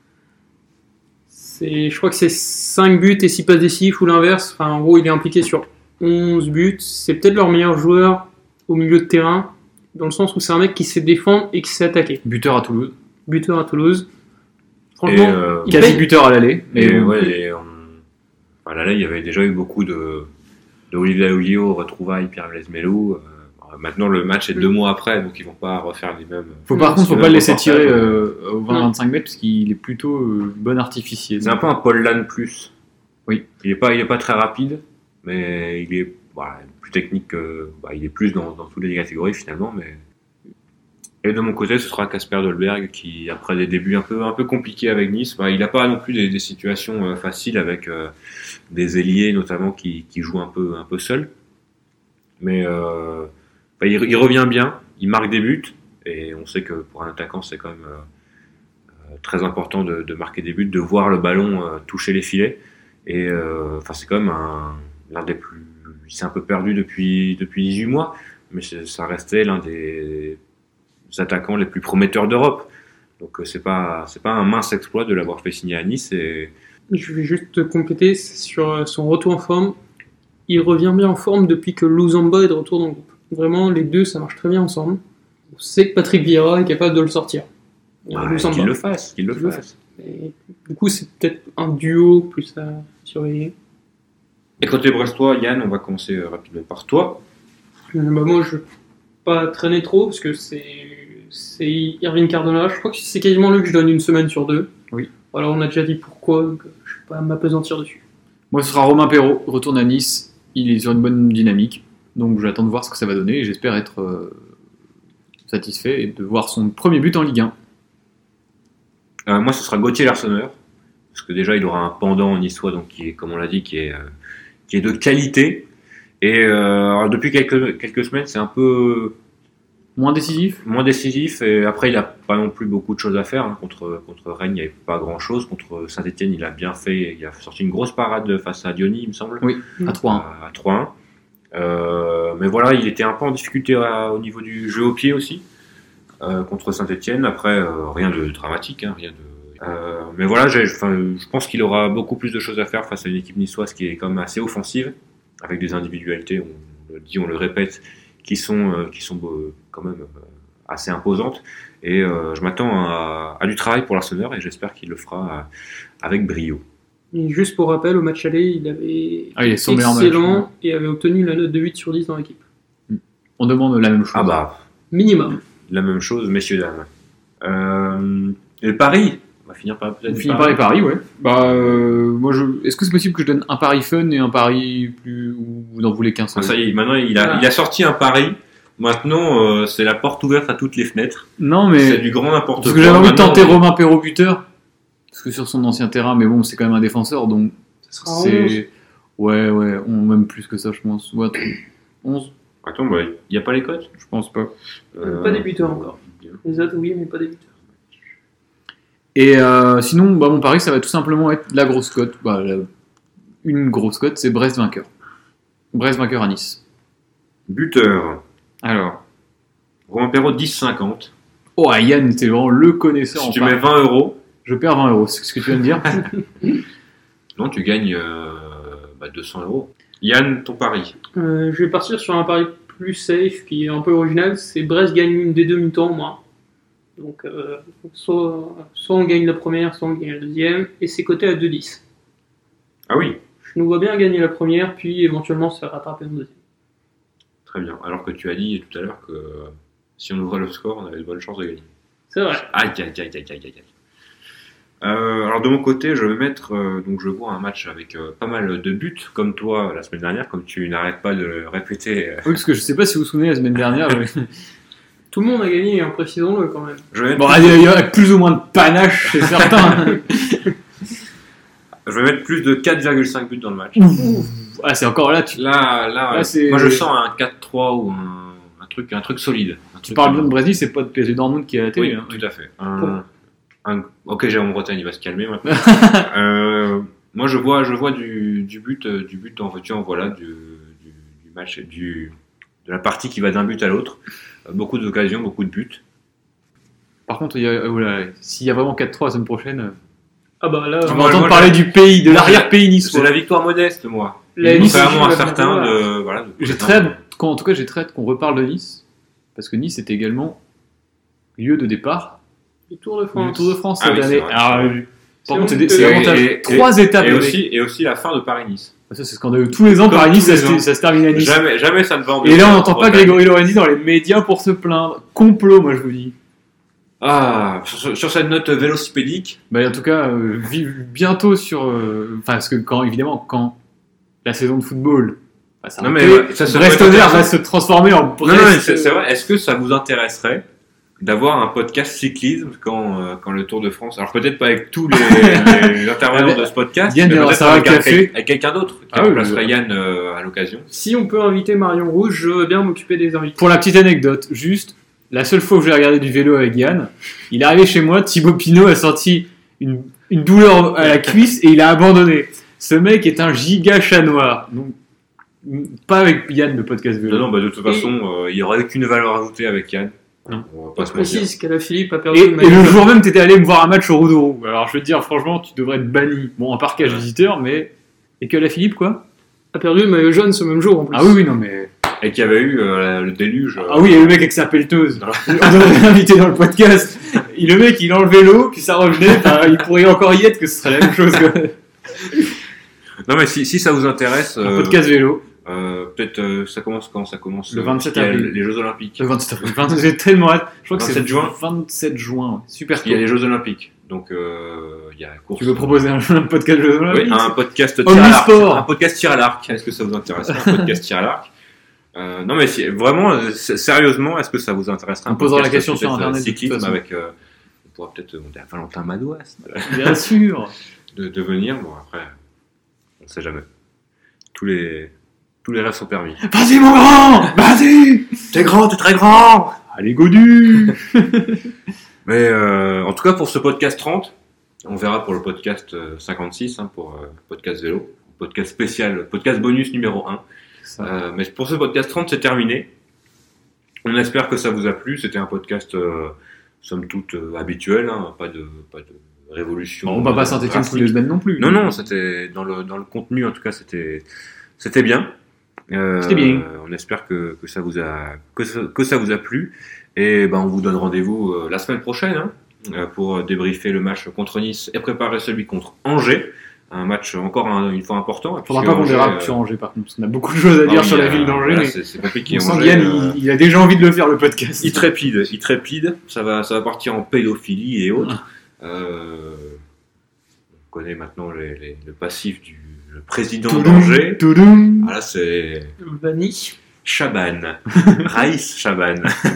c'est... Je crois que c'est cinq buts et six passes décisives ou l'inverse. Enfin, en gros, il est impliqué sur onze buts. C'est peut-être leur meilleur joueur au milieu de terrain, dans le sens où c'est un mec qui sait défendre et qui sait attaquer. Buteur à Toulouse. Buteur à Toulouse. Franchement, euh, il quasi paye... buteur à l'aller. Mais et, ouais, et on... enfin, là, là, il y avait déjà eu beaucoup de, de Olivier Dalloglio, retrouvailles, Pierre Lesmelou. Euh, maintenant, le match est deux mois après, donc ils vont pas refaire les mêmes. Faut par contre, faut pas le laisser tirer euh, au vingt à vingt-cinq mètres, parce qu'il est plutôt euh, bon artificier. C'est un peu un Paul Lannes plus. Oui. Il est pas, il est pas très rapide, mais il est bah, plus technique. Que, bah, il est plus dans, dans toutes les catégories finalement, mais. Et de mon côté, ce sera Casper Dolberg qui, après des débuts un peu, un peu compliqués avec Nice, bah, il n'a pas non plus des, des situations euh, faciles avec euh, des ailiers notamment qui, qui jouent un peu, un peu seuls. Mais euh, bah, il, il revient bien, il marque des buts, et on sait que pour un attaquant, c'est quand même euh, très important de, de marquer des buts, de voir le ballon euh, toucher les filets. Et euh, c'est quand même un, l'un des plus... Il s'est un peu perdu depuis, depuis dix-huit mois, mais ça restait l'un des attaquants les plus prometteurs d'Europe. Donc c'est pas c'est pas un mince exploit de l'avoir fait signer à Nice. Et... Je vais juste compléter sur son retour en forme. Il revient bien en forme depuis que Louzamba est de retour dans le groupe. Vraiment, les deux, ça marche très bien ensemble. On sait que Patrick Vieira est capable de le sortir. Ah, qu'il le fasse, qu'il le qu'il fasse. Et, du coup, c'est peut-être un duo plus à surveiller. Et côté brestois, Yann, on va commencer rapidement par toi. Euh, bah moi, je pas traîner trop parce que c'est c'est Irvine Cardona. Je crois que c'est quasiment lui que je donne une semaine sur deux. Oui. Voilà, on a déjà dit pourquoi, donc je ne vais pas m'apesantir dessus. Moi, ce sera Romain Perrault, retourne à Nice. Il est sur une bonne dynamique, donc j'attends de voir ce que ça va donner et j'espère être euh, satisfait et de voir son premier but en Ligue un. Euh, moi, ce sera Gauthier Larsonneur, parce que déjà, il aura un pendant niçois, donc qui est, comme on l'a dit, qui est, euh, qui est de qualité. Et euh, alors, depuis quelques, quelques semaines, c'est un peu Moins décisif. moins décisif. Et après, il n'a pas non plus beaucoup de choses à faire. Hein. Contre, contre Rennes, il n'y avait pas grand-chose. Contre Saint-Etienne, il a bien fait. Il a sorti une grosse parade face à Diony, il me semble. Oui, à trois un. À, à trois un. Euh, mais voilà, il était un peu en difficulté à- au niveau du jeu au pied aussi. Euh, contre Saint-Etienne. Après, euh, rien de dramatique, hein, rien de. Euh, mais voilà, j'ai- enfin, je pense qu'il aura beaucoup plus de choses à faire face à une équipe niçoise qui est quand même assez offensive, avec des individualités, on le dit, on le répète, qui sont, euh, qui sont euh, quand même euh, assez imposantes. Et euh, je m'attends à, à du travail pour l'Arsenal et j'espère qu'il le fera euh, avec brio. Et juste pour rappel, au match aller, il avait Ah, il est son meilleur match, excellent ouais. et avait obtenu la note de huit sur dix dans l'équipe. On demande la même chose. Ah bah, Minimum. la même chose, messieurs, dames. Euh, et Paris, on va finir par peut-être On du finit par les paris, ouais. Bah, euh, moi, je... Est-ce que c'est possible que je donne un pari fun et un pari plus. Ou vous n'en voulez qu'un Ah, seul? ça y est, maintenant il a, Ah. il a sorti un pari. Maintenant, euh, c'est la porte ouverte à toutes les fenêtres. Non, C'est mais. du grand n'importe Parce quoi. que j'avais envie de Maintenant, tenter Romain Perrault buteur. Parce que sur son ancien terrain, mais bon, c'est quand même un défenseur, donc. Ça sera onze. C'est. Ouais, ouais, on même plus que ça, je pense. Ouais, onze, Attends, bah, il n'y a pas les cotes je pense pas. Euh, Pas des buteurs encore. Les autres, oui, mais pas des buteurs. Et euh, sinon, bah, mon pari, ça va tout simplement être la grosse cote. Bah, la- Une grosse cote, c'est Brest vainqueur. Brest vainqueur à Nice. Buteur. Alors. Romain Perrault, dix cinquante. Oh, ah, Yann, t'es vraiment le connaisseur Si en tu pari. mets vingt euros, Je perds vingt euros, c'est ce que tu viens de dire. non, tu gagnes euh, bah, deux cents euros. Yann, ton pari. Euh, je vais partir sur un pari plus safe qui est un peu original. C'est Brest gagne une des deux mi-temps, moi. Donc, euh, soit, soit on gagne la première, soit on gagne la deuxième. Et c'est coté à deux dix. Ah oui, Je nous vois bien gagner la première, puis éventuellement se faire rattraper en deuxième. très bien. Alors que tu as dit tout à l'heure que euh, si on ouvrait le score, on avait de bonnes chances de gagner. C'est vrai. Aïe, aïe, aïe, aïe, aïe, aïe. Euh, alors de mon côté, je vais mettre, euh, donc je vois un match avec euh, pas mal de buts, comme toi la semaine dernière, comme tu n'arrêtes pas de le répéter. euh, Oui, parce que je sais pas si vous vous souvenez, la semaine dernière. mais- Tout le monde a gagné, hein, précisons-le quand même. Je vais mettre, Bon, il y a plus ou moins de panache chez certains. je vais mettre plus de quatre virgule cinq buts dans le match. Ah, c'est encore là, tu, Là, là, Là, c'est- moi je sens un quatre trois ou un, un truc, un truc solide. Un tu truc, parles euh, bien de Brésil, c'est pas de P S G Dortmund qui est à la télé. Oui, hein. tout à fait. Bon. Un, un- ok, Jérôme Bretagne, il va se calmer maintenant. Euh, moi, je vois, je vois du, du but, euh, du but en voiture, voilà, du, du, du match, du, de la partie qui va d'un but à l'autre. Euh, beaucoup d'occasions, beaucoup de buts. Par contre, il y a- oh là, s'il y a vraiment quatre trois la semaine prochaine, euh, Ah bah là, tu Ah, vas moi, entendre moi, parler j'ai- du pays, de moi, l'arrière-pays C'est niçois. la victoire modeste, moi. La Nice, Contrairement à je vais certains voir. de, voilà. de- J'ai très hâte qu'en- en tout cas, j'ai très hâte qu'on reparle de Nice, parce que Nice était également lieu de départ du Tour de France. du Tour de France Ah cette oui, c'est année. vrai, Alors, c'est euh, vrai. par C'est contre, c'est honteux. des- c'est Et- avantageux. et- Trois étapes. Et les aussi, et aussi la fin de Paris-Nice. mecs. Ça, c'est scandaleux. Tous les ans, Comme Paris-Nice, tous ça, les se- ans. ça se termine à Nice. Jamais, jamais ça ne va en Et là, on en n'entend pas Bretagne. Grégory Lorenzi dans les médias pour se plaindre. Complot, moi, je vous dis. Ah, sur, sur cette note vélocipédique, Bah, en tout cas, euh, vive bientôt sur. euh, Enfin, parce que quand, évidemment, quand la saison de football va Non, mais s'arrêter, ça, ça Brest pourrait être Tonnerre va intéressant. se transformer en Non, Brest. non, mais c'est c'est vrai. Est-ce que ça vous intéresserait d'avoir un podcast cyclisme quand, euh, quand le Tour de France, alors peut-être pas avec tous les, les intervenants de ce podcast, Yann mais viendra peut-être servir avec, un un- café. avec quelqu'un d'autre qui Ah oui, remplacerait oui. Yann euh, à l'occasion. Si on peut inviter Marion Rouge, je veux bien m'occuper des invités. Pour la petite anecdote, juste, la seule fois où j'ai regardé du vélo avec Yann, il est arrivé chez moi, Thibaut Pinot a senti une, une douleur à la cuisse et il a abandonné. Ce mec est un giga chat noir. Donc, pas avec Yann, le podcast vélo. Non, non, bah, de toute façon, euh, il n'y aurait aucune valeur ajoutée avec Yann. Non. On va Je pas se mentir. précise qu'Alaphilippe a perdu Et, le et maillot le jaune. jour même, t'étais allé me voir un match au Roux-de-Roux. Alors, je veux te dire, franchement, tu devrais être banni. Bon, en parquage visiteur, mais. Et que la Philippe, quoi a perdu le maillot jaune ce même jour en plus. Ah oui, oui, non, mais. Et qu'il y avait eu euh, le déluge. euh, Ah oui, et le mec avec sa pelleteuse. Non. On devrait l'inviter dans le podcast. Et le mec, il enlevait l'eau, puis ça revenait. Enfin, il pourrait encore y être, que ce serait la même chose. Quoi. Non, mais si, si ça vous intéresse, Un euh, podcast vélo. euh, peut-être euh, ça commence quand ça commence Le euh, vingt-sept parce qu'il y a avril. Les Jeux Olympiques. Le vingt-sept avril. vingt- J'ai tellement hâte. Je crois que c'est vingt-sept juin. vingt-sept juin. ouais. Super Il y a tôt. les Jeux Olympiques. Donc, euh, il y a la course. Tu veux proposer un, un podcast vélo Oui, un podcast tir à Omnisport. l'arc. Un podcast tir à l'arc. Est-ce que ça vous intéresse? Un podcast tir à l'arc. Euh, non, mais si, vraiment, euh, s- sérieusement, est-ce que ça vous intéresserait On un posera la podcast question sur peut-être, Internet, euh, de toute cyclisme façon. avec. Euh, on pourra peut-être demander à Valentin Madouas de, Bien sûr. de, de venir. Bon, après, on ne sait jamais. Tous les, tous les rêves sont permis. Vas-y, mon grand. Vas-y. T'es grand, t'es très grand. Allez, Godu. Mais euh, en tout cas, pour ce podcast trente, on verra pour le podcast euh, cinquante-six, hein, pour euh, podcast vélo, podcast spécial, podcast bonus numéro un. Euh, mais pour ce podcast trente, c'est terminé. On espère que ça vous a plu. C'était un podcast, euh, somme toute, euh, habituel, hein, pas de, pas de révolution. On va pas euh, Saint-Étienne drastique. tous les semaines non plus. Non, non, c'était dans le dans le contenu, en tout cas, c'était c'était bien. Euh, C'était bien. On espère que, que ça vous a que ça, que ça vous a plu. Et ben on vous donne rendez-vous euh, la semaine prochaine, hein, euh, pour débriefer le match contre Nice et préparer celui contre Angers. Un match encore un- une fois important. Faudra puisque pas qu'on Angers, dérape euh, sur Angers par contre, parce qu'on a beaucoup de choses à ah dire oui, sur la euh, ville d'Angers. voilà, mais c'est c'est compliqué. on sent Angers, Yann, euh, il, il a déjà envie de le faire le podcast. il trépide, il trépide. Ça va, ça va partir en pédophilie et autres. Euh, on connaît maintenant les, les- le passif du le président d'Angers. Toudoum. Voilà, c'est Vanny. Chaban, Raïs Chaban.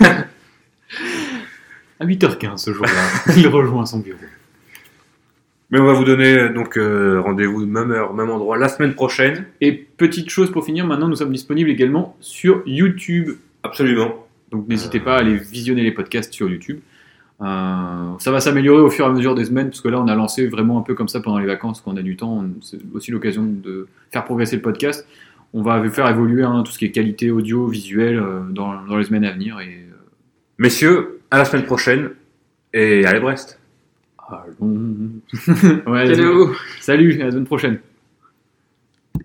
À huit heures quinze ce jour-là, il rejoint son bureau. Mais on va vous donner euh, donc euh, rendez-vous même heure, même endroit la semaine prochaine. Et petite chose pour finir, maintenant nous sommes disponibles également sur YouTube. Absolument. Donc n'hésitez pas à aller visionner les podcasts sur YouTube. Euh, ça va s'améliorer au fur et à mesure des semaines, parce que là on a lancé vraiment un peu comme ça pendant les vacances, quand on a du temps. On- C'est aussi l'occasion de faire progresser le podcast. On va faire évoluer hein, tout ce qui est qualité audio, visuel euh, dans, dans les semaines à venir. Et, euh, Messieurs, à la semaine prochaine et allez Brest. allons. Ouais, Hello. salut, à la semaine prochaine.